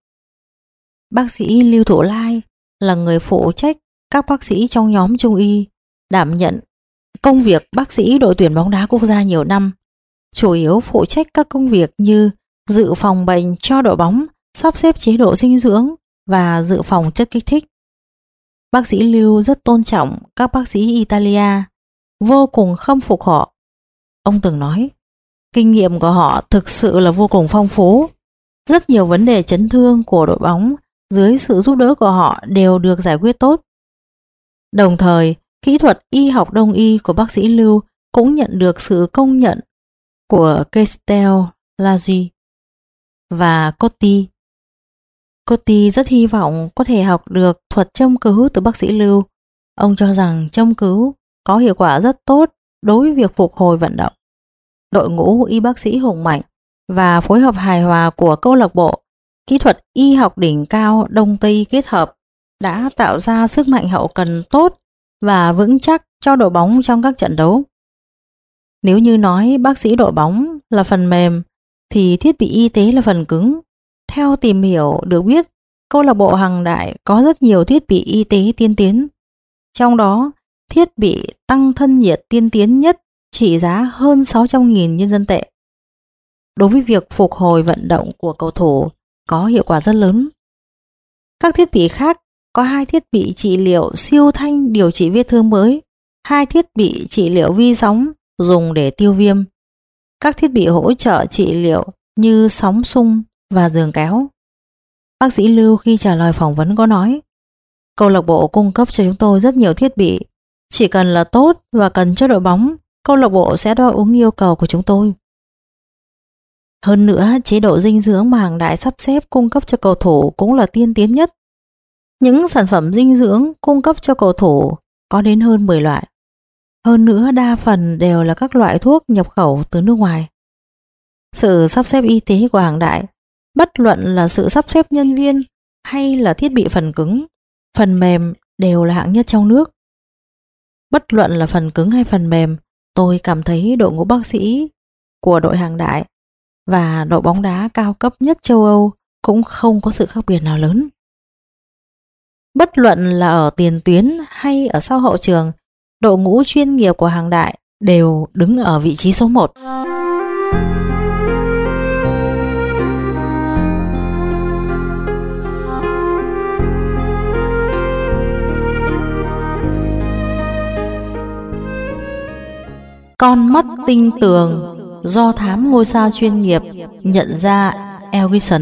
Bác sĩ Lưu Thụ Lai là người phụ trách các bác sĩ trong nhóm trung y, đảm nhận công việc bác sĩ đội tuyển bóng đá quốc gia nhiều năm, chủ yếu phụ trách các công việc như dự phòng bệnh cho đội bóng, sắp xếp chế độ dinh dưỡng và dự phòng chất kích thích. Bác sĩ Lưu rất tôn trọng các bác sĩ Italia, vô cùng khâm phục họ. Ông từng nói, kinh nghiệm của họ thực sự là vô cùng phong phú. Rất nhiều vấn đề chấn thương của đội bóng dưới sự giúp đỡ của họ đều được giải quyết tốt. Đồng thời, kỹ thuật y học đông y của bác sĩ Lưu cũng nhận được sự công nhận của Castellari và Cotti. Cotti rất hy vọng có thể học được thuật châm cứu từ bác sĩ Lưu. Ông cho rằng châm cứu có hiệu quả rất tốt đối với việc phục hồi vận động. Đội ngũ y bác sĩ hùng mạnh và phối hợp hài hòa của câu lạc bộ, kỹ thuật y học đỉnh cao Đông Tây kết hợp đã tạo ra sức mạnh hậu cần tốt và vững chắc cho đội bóng trong các trận đấu. Nếu như nói bác sĩ đội bóng là phần mềm thì thiết bị y tế là phần cứng. Theo tìm hiểu được biết, câu lạc bộ Hằng Đại có rất nhiều thiết bị y tế tiên tiến. Trong đó, thiết bị tăng thân nhiệt tiên tiến nhất trị giá hơn 600.000 nhân dân tệ. Đối với việc phục hồi vận động của cầu thủ có hiệu quả rất lớn. Các thiết bị khác có 2 thiết bị trị liệu siêu thanh điều trị vết thương mới, 2 thiết bị trị liệu vi sóng dùng để tiêu viêm, các thiết bị hỗ trợ trị liệu như sóng xung và giường kéo. Bác sĩ Lưu khi trả lời phỏng vấn có nói, câu lạc bộ cung cấp cho chúng tôi rất nhiều thiết bị, chỉ cần là tốt và cần cho đội bóng, câu lạc bộ sẽ đáp ứng yêu cầu của chúng tôi. Hơn nữa, chế độ dinh dưỡng mà Hằng Đại sắp xếp cung cấp cho cầu thủ cũng là tiên tiến nhất. Những sản phẩm dinh dưỡng cung cấp cho cầu thủ có đến hơn 10 loại. Hơn nữa đa phần đều là các loại thuốc nhập khẩu từ nước ngoài. Sự sắp xếp y tế của Hàng Đại, bất luận là sự sắp xếp nhân viên hay là thiết bị phần cứng, phần mềm đều là hạng nhất trong nước. Bất luận là phần cứng hay phần mềm, tôi cảm thấy đội ngũ bác sĩ của đội Hàng Đại và đội bóng đá cao cấp nhất châu Âu cũng không có sự khác biệt nào lớn. Bất luận là ở tiền tuyến hay ở sau hậu trường, đội ngũ chuyên nghiệp của Hàng Đại đều đứng ở vị trí số 1. Con mắt tinh tường do thám ngôi sao chuyên nghiệp nhận ra Elgison.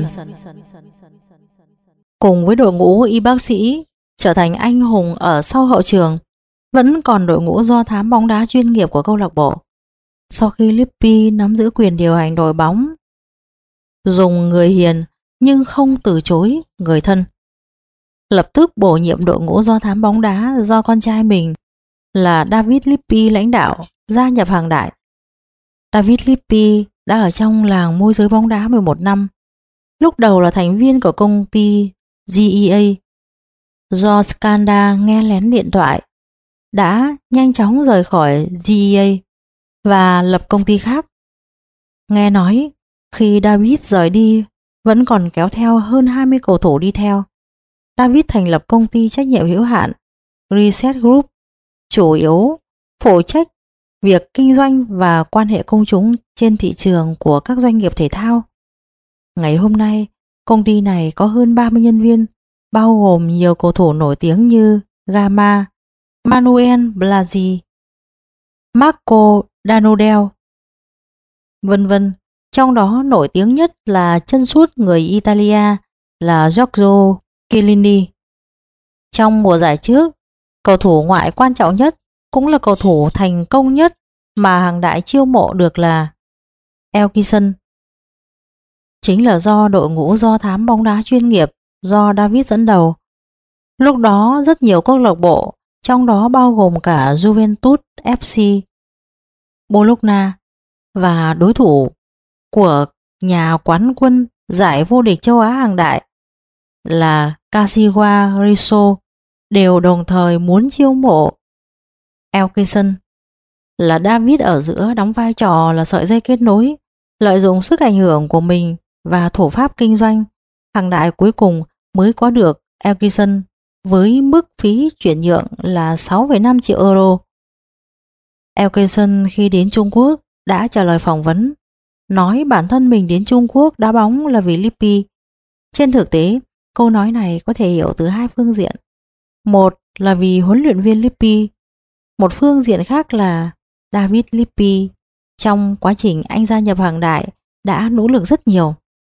Cùng với đội ngũ y bác sĩ trở thành anh hùng ở sau hậu trường, vẫn còn đội ngũ do thám bóng đá chuyên nghiệp của câu lạc bộ. Sau khi Lippi nắm giữ quyền điều hành đội bóng, dùng người hiền nhưng không từ chối người thân, lập tức bổ nhiệm đội ngũ do thám bóng đá do con trai mình là David Lippi lãnh đạo gia nhập Hàng Đại. David Lippi đã ở trong làng môi giới bóng đá 11 năm. Lúc đầu là thành viên của công ty GEA. Do scandal nghe lén điện thoại, đã nhanh chóng rời khỏi GEA và lập công ty khác. Nghe nói khi David rời đi vẫn còn kéo theo hơn 20 cầu thủ đi theo. David thành lập công ty trách nhiệm hữu hạn Reset Group, chủ yếu phụ trách việc kinh doanh và quan hệ công chúng trên thị trường của các doanh nghiệp thể thao. Ngày hôm nay, công ty này có hơn 30 nhân viên, bao gồm nhiều cầu thủ nổi tiếng như Gama, Manuel Blasi, Marco Danodel, vân vân. Trong đó nổi tiếng nhất là chân sút người Italia là Giorgio Chiellini. Trong mùa giải trước, cầu thủ ngoại quan trọng nhất cũng là cầu thủ thành công nhất mà Hàng Đại chiêu mộ được là Elgison. Chính là do đội ngũ do thám bóng đá chuyên nghiệp do David dẫn đầu. Lúc đó rất nhiều câu lạc bộ, trong đó bao gồm cả Juventus FC, Bologna và đối thủ của nhà quán quân giải vô địch châu Á Hàng Đại là Kashiwa Reysol đều đồng thời muốn chiêu mộ Elgison. Là David ở giữa đóng vai trò là sợi dây kết nối, lợi dụng sức ảnh hưởng của mình và thủ pháp kinh doanh, Hàng Đại cuối cùng mới có được Elgison với mức phí chuyển nhượng là 6,5 triệu euro. Elgison khi đến Trung Quốc đã trả lời phỏng vấn, nói bản thân mình đến Trung Quốc đá bóng là vì Lippi. Trên thực tế, câu nói này có thể hiểu từ hai phương diện. Một là vì huấn luyện viên Lippi, một phương diện khác là David Lippi trong quá trình anh gia nhập Hàng Đại đã nỗ lực rất nhiều.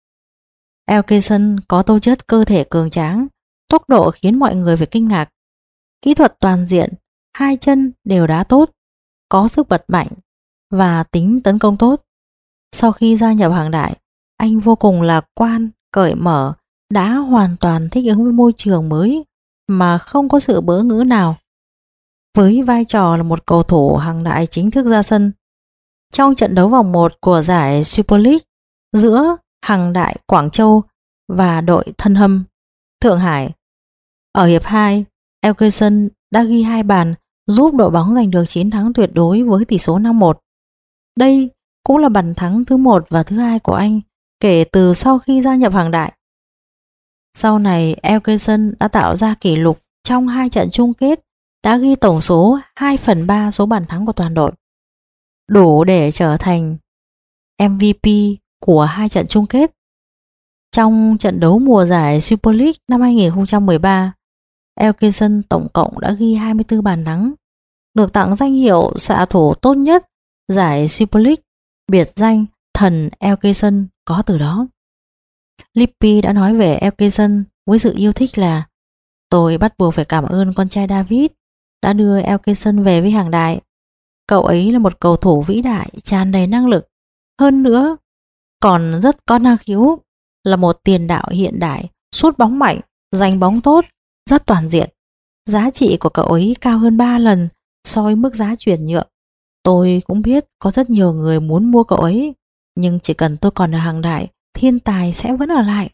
Elgison có tố chất cơ thể cường tráng, tốc độ khiến mọi người phải kinh ngạc, kỹ thuật toàn diện, hai chân đều đá tốt, có sức bật mạnh và tính tấn công tốt. Sau khi gia nhập Hàng Đại, anh vô cùng lạc quan, cởi mở, đã hoàn toàn thích ứng với môi trường mới mà không có sự bỡ ngỡ nào. Với vai trò là một cầu thủ, Hàng Đại chính thức ra sân trong trận đấu vòng 1 của giải Super League giữa Hàng Đại Quảng Châu và đội Thân Hâm Thượng Hải. Ở hiệp 2, Elgison đã ghi 2 bàn giúp đội bóng giành được chiến thắng tuyệt đối với tỷ số 5-1. Đây cũng là bàn thắng thứ 1 và thứ 2 của anh kể từ sau khi gia nhập Hàng Đại. Sau này, Elgison đã tạo ra kỷ lục trong 2 trận chung kết, đã ghi tổng số 2/3 số bàn thắng của toàn đội, đủ để trở thành MVP của 2 trận chung kết. Trong trận đấu mùa giải Super League năm 2013, Elgison tổng cộng đã ghi 24 bàn thắng, được tặng danh hiệu xạ thủ tốt nhất giải Super League, biệt danh thần Elgison có từ đó. Lippi đã nói về Elgison với sự yêu thích là: tôi bắt buộc phải cảm ơn con trai David đã đưa Elgison về với Hàng Đại. Cậu ấy là một cầu thủ vĩ đại, tràn đầy năng lực, hơn nữa còn rất có năng khiếu, là một tiền đạo hiện đại, sút bóng mạnh, giành bóng tốt, rất toàn diện. Giá trị của cậu ấy cao hơn 3 lần so với mức giá chuyển nhượng. Tôi cũng biết có rất nhiều người muốn mua cậu ấy, nhưng chỉ cần tôi còn ở Hàng Đại, thiên tài sẽ vẫn ở lại.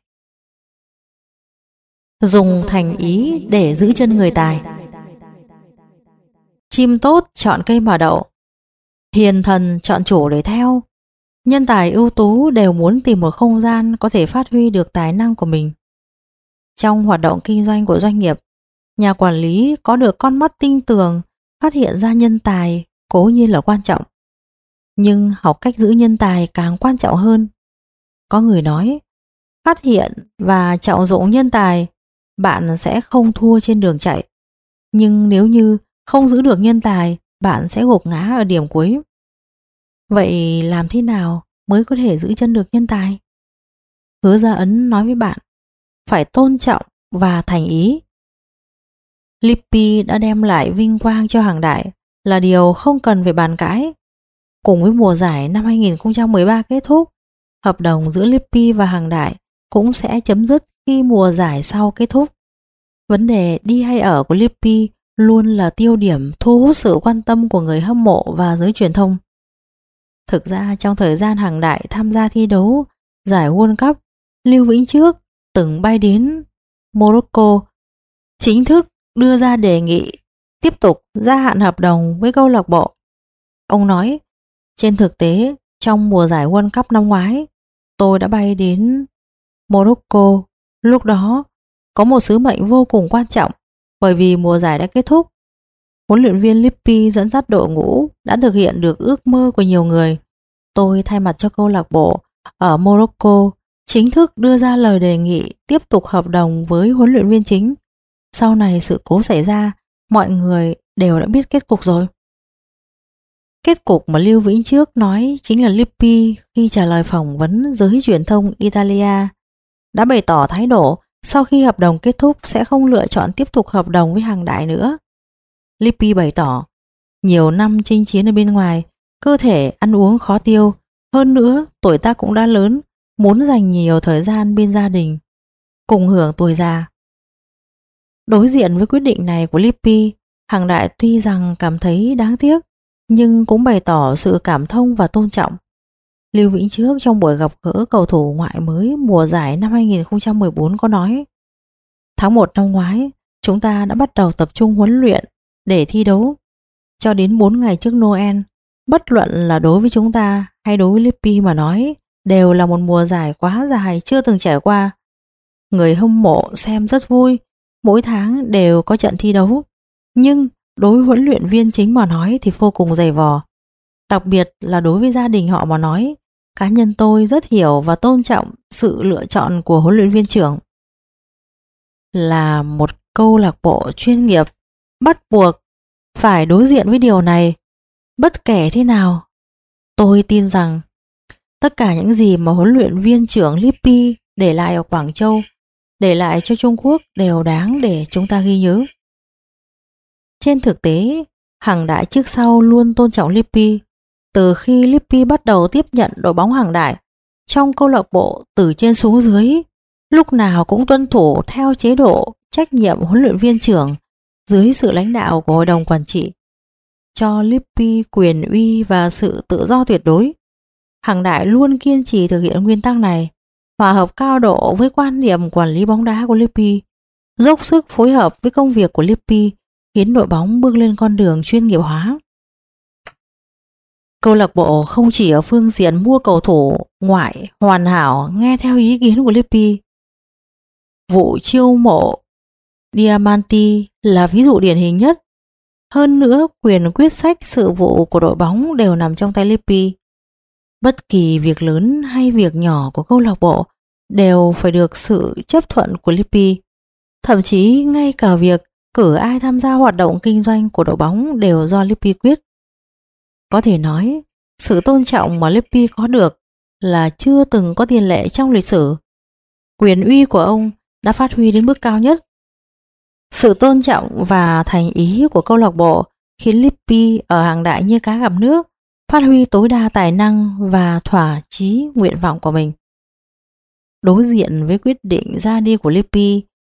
Dùng thành ý để giữ chân người tài. Chim tốt chọn cây mà đậu, hiền thần chọn chủ để theo. Nhân tài ưu tú đều muốn tìm một không gian có thể phát huy được tài năng của mình. Trong hoạt động kinh doanh của doanh nghiệp, nhà quản lý có được con mắt tinh tường phát hiện ra nhân tài cố nhiên là quan trọng, nhưng học cách giữ nhân tài càng quan trọng hơn. Có người nói, phát hiện và trọng dụng nhân tài, bạn sẽ không thua trên đường chạy. Nhưng nếu như không giữ được nhân tài, bạn sẽ gục ngã ở điểm cuối. Vậy làm thế nào mới có thể giữ chân được nhân tài? Hứa Gia Ấn nói với bạn, phải tôn trọng và thành ý. Lippi đã đem lại vinh quang cho Hàng Đại là điều không cần phải bàn cãi. Cùng với mùa giải năm 2013 kết thúc, hợp đồng giữa Lippi và Hàng Đại cũng sẽ chấm dứt khi mùa giải sau kết thúc. Vấn đề đi hay ở của Lippi luôn là tiêu điểm thu hút sự quan tâm của người hâm mộ và giới truyền thông. Thực ra trong thời gian Hàng Đại tham gia thi đấu giải World Cup, Lưu Vĩnh Trước từng bay đến Morocco chính thức đưa ra đề nghị tiếp tục gia hạn hợp đồng với câu lạc bộ. Ông nói, trên thực tế trong mùa giải World Cup năm ngoái, tôi đã bay đến Morocco. Lúc đó có một sứ mệnh vô cùng quan trọng, bởi vì mùa giải đã kết thúc. Huấn luyện viên Lippi dẫn dắt đội ngũ đã thực hiện được ước mơ của nhiều người. Tôi thay mặt cho câu lạc bộ ở Morocco chính thức đưa ra lời đề nghị tiếp tục hợp đồng với huấn luyện viên chính. Sau này sự cố xảy ra, mọi người đều đã biết kết cục rồi. Kết cục mà Lưu Vĩnh Trước nói chính là Lippi khi trả lời phỏng vấn giới truyền thông Italia đã bày tỏ thái độ sau khi hợp đồng kết thúc sẽ không lựa chọn tiếp tục hợp đồng với Hàng Đại nữa. Lippi bày tỏ, nhiều năm chinh chiến ở bên ngoài, cơ thể ăn uống khó tiêu, hơn nữa tuổi ta cũng đã lớn, muốn dành nhiều thời gian bên gia đình, cùng hưởng tuổi già. Đối diện với quyết định này của Lippi, Hàng Đại tuy rằng cảm thấy đáng tiếc, nhưng cũng bày tỏ sự cảm thông và tôn trọng. Lưu Vĩnh Trước trong buổi gặp gỡ cầu thủ ngoại mới mùa giải năm 2014 có nói, tháng 1 năm ngoái, chúng ta đã bắt đầu tập trung huấn luyện để thi đấu. Cho đến 4 ngày trước Noel, bất luận là đối với chúng ta hay đối với Lippi mà nói, đều là một mùa giải quá dài chưa từng trải qua. Người hâm mộ xem rất vui, mỗi tháng đều có trận thi đấu. Nhưng đối với huấn luyện viên chính mà nói thì vô cùng dày vò. Đặc biệt là đối với gia đình họ mà nói, cá nhân tôi rất hiểu và tôn trọng sự lựa chọn của huấn luyện viên trưởng. Là một câu lạc bộ chuyên nghiệp, bắt buộc phải đối diện với điều này. Bất kể thế nào, tôi tin rằng tất cả những gì mà huấn luyện viên trưởng Lippi để lại ở Quảng Châu, để lại cho Trung Quốc đều đáng để chúng ta ghi nhớ. Trên thực tế, Hàng Đại trước sau luôn tôn trọng Lippi. Từ khi Lippi bắt đầu tiếp nhận đội bóng Hàng Đại, trong câu lạc bộ từ trên xuống dưới, lúc nào cũng tuân thủ theo chế độ trách nhiệm huấn luyện viên trưởng dưới sự lãnh đạo của hội đồng quản trị, cho Lippi quyền uy và sự tự do tuyệt đối. Hàng Đại luôn kiên trì thực hiện nguyên tắc này, hòa hợp cao độ với quan niệm quản lý bóng đá của Lippi, dốc sức phối hợp với công việc của Lippi, khiến đội bóng bước lên con đường chuyên nghiệp hóa. Câu lạc bộ không chỉ ở phương diện mua cầu thủ ngoại hoàn hảo nghe theo ý kiến của Lippi. Vụ chiêu mộ Diamanti là ví dụ điển hình nhất. Hơn nữa, quyền quyết sách sự vụ của đội bóng đều nằm trong tay Lippi. Bất kỳ việc lớn hay việc nhỏ của câu lạc bộ đều phải được sự chấp thuận của Lippi. Thậm chí ngay cả việc cử ai tham gia hoạt động kinh doanh của đội bóng đều do Lippi quyết. Có thể nói, sự tôn trọng mà Lippi có được là chưa từng có tiền lệ trong lịch sử. Quyền uy của ông đã phát huy đến mức cao nhất. Sự tôn trọng và thành ý của câu lạc bộ khiến Lippi ở Hàng Đại như cá gặp nước, phát huy tối đa tài năng và thỏa chí nguyện vọng của mình. Đối diện với quyết định ra đi của Lippi,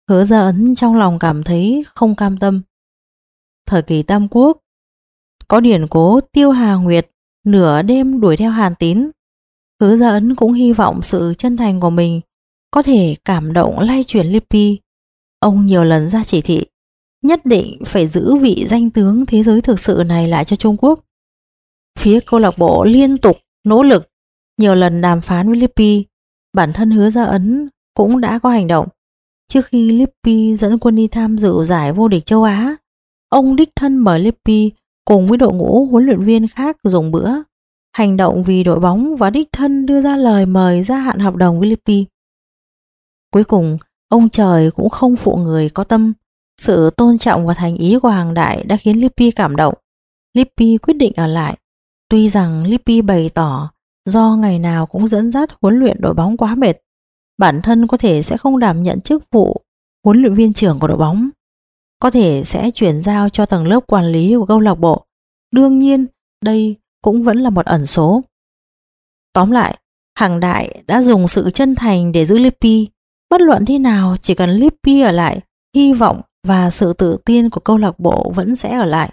Hứa Gia Ấn trong lòng cảm thấy không cam tâm. Thời kỳ Tam Quốc, có điển cố Tiêu Hà Nguyệt nửa đêm đuổi theo Hàn Tín. Hứa Gia Ấn cũng hy vọng sự chân thành của mình có thể cảm động lay chuyển Lippy. Ông nhiều lần ra chỉ thị nhất định phải giữ vị danh tướng thế giới thực sự này lại cho Trung Quốc. Phía câu lạc bộ liên tục nỗ lực, nhiều lần đàm phán với Lippy. Bản thân Hứa Gia Ấn cũng đã có hành động. Trước khi Lippy dẫn quân đi tham dự giải vô địch châu Á, ông đích thân mời Lippy cùng với đội ngũ huấn luyện viên khác dùng bữa, hành động vì đội bóng và đích thân đưa ra lời mời gia hạn hợp đồng với Lippy. Cuối cùng, ông trời cũng không phụ người có tâm. Sự tôn trọng và thành ý của Hằng Đại đã khiến Lippy cảm động. Lippy quyết định ở lại. Tuy rằng Lippy bày tỏ do ngày nào cũng dẫn dắt huấn luyện đội bóng quá mệt, bản thân có thể sẽ không đảm nhận chức vụ huấn luyện viên trưởng của đội bóng, có thể sẽ chuyển giao cho tầng lớp quản lý của câu lạc bộ. Đương nhiên, đây cũng vẫn là một ẩn số. Tóm lại, Hằng Đại đã dùng sự chân thành để giữ Lippy. Bất luận thế nào, chỉ cần Lippy ở lại, hy vọng và sự tự tin của câu lạc bộ vẫn sẽ ở lại.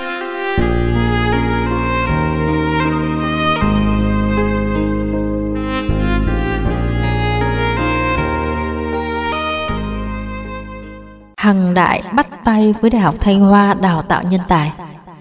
Hằng Đại bắt tay với Đại học Thanh Hoa đào tạo nhân tài.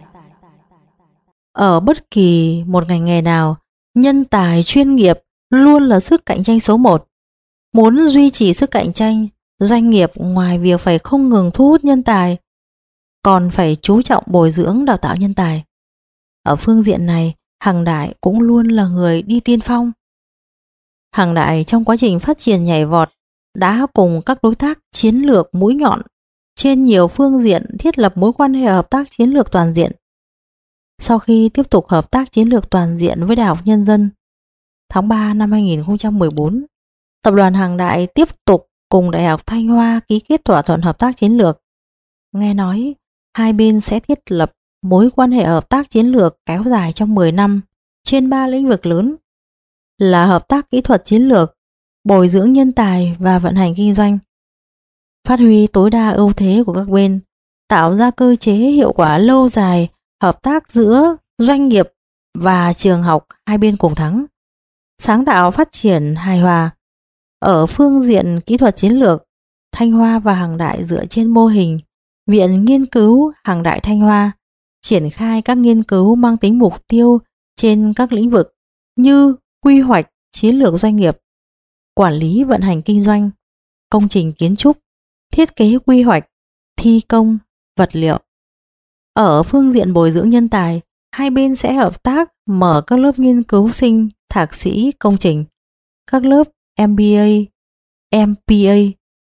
Ở bất kỳ một ngành nghề nào, nhân tài chuyên nghiệp luôn là sức cạnh tranh số 1. Muốn duy trì sức cạnh tranh, doanh nghiệp ngoài việc phải không ngừng thu hút nhân tài, còn phải chú trọng bồi dưỡng đào tạo nhân tài. Ở phương diện này, Hằng Đại cũng luôn là người đi tiên phong. Hằng Đại trong quá trình phát triển nhảy vọt đã cùng các đối tác chiến lược mũi nhọn trên nhiều phương diện thiết lập mối quan hệ hợp tác chiến lược toàn diện. Sau khi tiếp tục hợp tác chiến lược toàn diện với Đại học Nhân dân, tháng 3 năm 2014, Tập đoàn Hằng Đại tiếp tục cùng Đại học Thanh Hoa ký kết thỏa thuận hợp tác chiến lược. Nghe nói, hai bên sẽ thiết lập mối quan hệ hợp tác chiến lược kéo dài trong 10 năm trên 3 lĩnh vực lớn là hợp tác kỹ thuật chiến lược, bồi dưỡng nhân tài và vận hành kinh doanh. Phát huy tối đa ưu thế của các bên, tạo ra cơ chế hiệu quả lâu dài hợp tác giữa doanh nghiệp và trường học hai bên cùng thắng. Sáng tạo phát triển hài hòa. Ở phương diện kỹ thuật chiến lược, Thanh Hoa và Hằng Đại dựa trên mô hình Viện Nghiên cứu Hằng Đại Thanh Hoa triển khai các nghiên cứu mang tính mục tiêu trên các lĩnh vực như quy hoạch chiến lược doanh nghiệp, quản lý vận hành kinh doanh, công trình kiến trúc, thiết kế quy hoạch, thi công, vật liệu. Ở phương diện bồi dưỡng nhân tài, hai bên sẽ hợp tác mở các lớp nghiên cứu sinh, thạc sĩ công trình, các lớp MBA, MPA,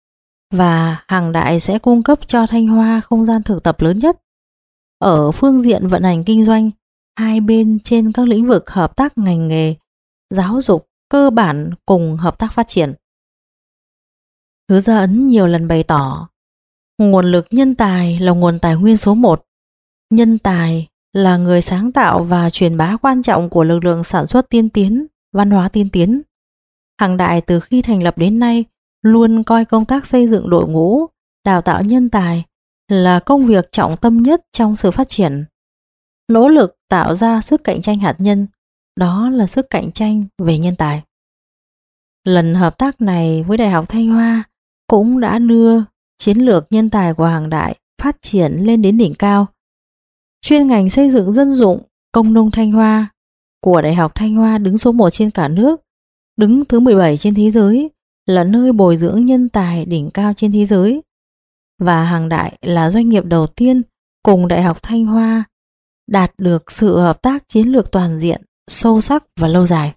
và Hằng Đại sẽ cung cấp cho Thanh Hoa không gian thực tập lớn nhất. Ở phương diện vận hành kinh doanh, hai bên trên các lĩnh vực hợp tác ngành nghề, giáo dục, cơ bản cùng hợp tác phát triển. Hứa Gia Ấn nhiều lần bày tỏ, nguồn lực nhân tài là nguồn tài nguyên số 1. Nhân tài là người sáng tạo và truyền bá quan trọng của lực lượng sản xuất tiên tiến, văn hóa tiên tiến. Hằng Đại từ khi thành lập đến nay luôn coi công tác xây dựng đội ngũ, đào tạo nhân tài là công việc trọng tâm nhất trong sự phát triển. Nỗ lực tạo ra sức cạnh tranh hạt nhân, đó là sức cạnh tranh về nhân tài. Lần hợp tác này với Đại học Thanh Hoa cũng đã đưa chiến lược nhân tài của Hằng Đại phát triển lên đến đỉnh cao. Chuyên ngành xây dựng dân dụng Công nông Thanh Hoa của Đại học Thanh Hoa đứng số 1 trên cả nước, đứng thứ 17 trên thế giới, là nơi bồi dưỡng nhân tài đỉnh cao trên thế giới. Và Hằng Đại là doanh nghiệp đầu tiên cùng Đại học Thanh Hoa đạt được sự hợp tác chiến lược toàn diện, sâu sắc và lâu dài.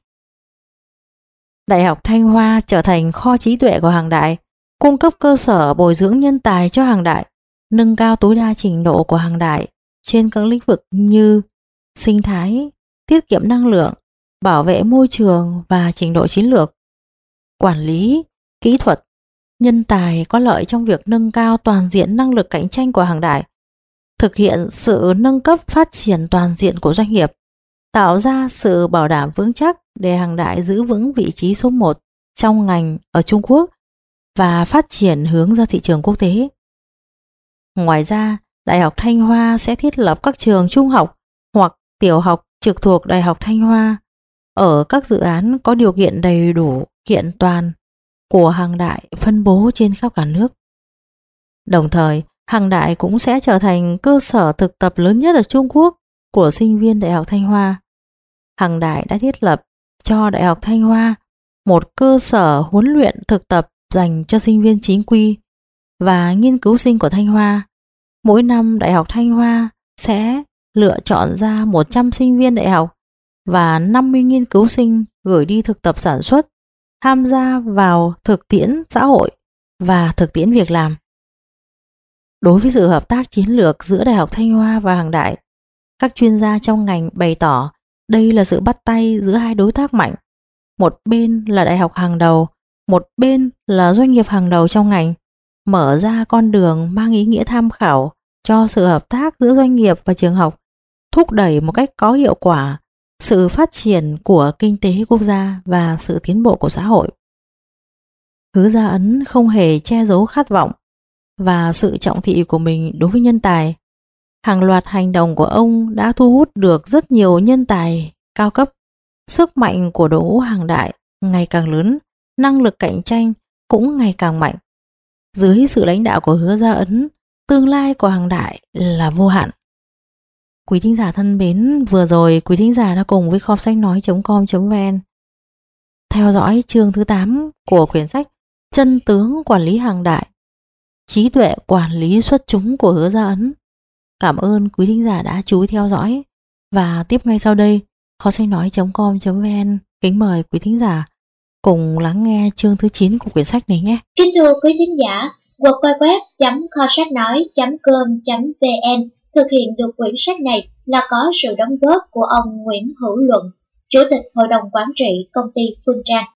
Đại học Thanh Hoa trở thành kho trí tuệ của Hằng Đại, cung cấp cơ sở bồi dưỡng nhân tài cho Hằng Đại, nâng cao tối đa trình độ của Hằng Đại trên các lĩnh vực như sinh thái, tiết kiệm năng lượng, bảo vệ môi trường và trình độ chiến lược, quản lý, kỹ thuật. Nhân tài có lợi trong việc nâng cao toàn diện năng lực cạnh tranh của Hằng Đại, thực hiện sự nâng cấp phát triển toàn diện của doanh nghiệp, tạo ra sự bảo đảm vững chắc để Hằng Đại giữ vững vị trí số 1 trong ngành ở Trung Quốc và phát triển hướng ra thị trường quốc tế. Ngoài ra, Đại học Thanh Hoa sẽ thiết lập các trường trung học hoặc tiểu học trực thuộc Đại học Thanh Hoa ở các dự án có điều kiện đầy đủ kiện toàn của Hằng Đại phân bố trên khắp cả nước. Đồng thời, Hằng Đại cũng sẽ trở thành cơ sở thực tập lớn nhất ở Trung Quốc của sinh viên Đại học Thanh Hoa. Hằng Đại đã thiết lập cho Đại học Thanh Hoa một cơ sở huấn luyện thực tập dành cho sinh viên chính quy và nghiên cứu sinh của Thanh Hoa. Mỗi năm Đại học Thanh Hoa sẽ lựa chọn ra 100 sinh viên đại học và 50 nghiên cứu sinh gửi đi thực tập sản xuất, tham gia vào thực tiễn xã hội và thực tiễn việc làm. Đối với sự hợp tác chiến lược giữa Đại học Thanh Hoa và Hằng Đại, các chuyên gia trong ngành bày tỏ đây là sự bắt tay giữa hai đối tác mạnh. Một bên là đại học hàng đầu, một bên là doanh nghiệp hàng đầu trong ngành, mở ra con đường mang ý nghĩa tham khảo cho sự hợp tác giữa doanh nghiệp và trường học, thúc đẩy một cách có hiệu quả sự phát triển của kinh tế quốc gia và sự tiến bộ của xã hội. Hứa Gia Ấn không hề che giấu khát vọng và sự trọng thị của mình đối với nhân tài. Hàng loạt hành động của ông đã thu hút được rất nhiều nhân tài cao cấp. Sức mạnh của đội ngũ Hằng Đại ngày càng lớn, năng lực cạnh tranh cũng ngày càng mạnh. Dưới sự lãnh đạo của Hứa Gia Ấn, tương lai của Hằng Đại là vô hạn. Quý thính giả thân mến, vừa rồi quý thính giả đã cùng với kho sách nói.com.vn theo dõi chương thứ 8 của quyển sách Chân tướng quản lý Hằng Đại, trí tuệ quản lý xuất chúng của Hứa Gia Ấn. Cảm ơn quý thính giả đã chú ý theo dõi, và tiếp ngay sau đây kho sách nói.com.vn kính mời quý thính giả cùng lắng nghe chương thứ 9 của quyển sách này nhé. Kính thưa quý thính giả, www.kho sách nói.com.vn thực hiện được quyển sách này là có sự đóng góp của ông Nguyễn Hữu Luận, Chủ tịch Hội đồng Quản trị Công ty Phương Trang.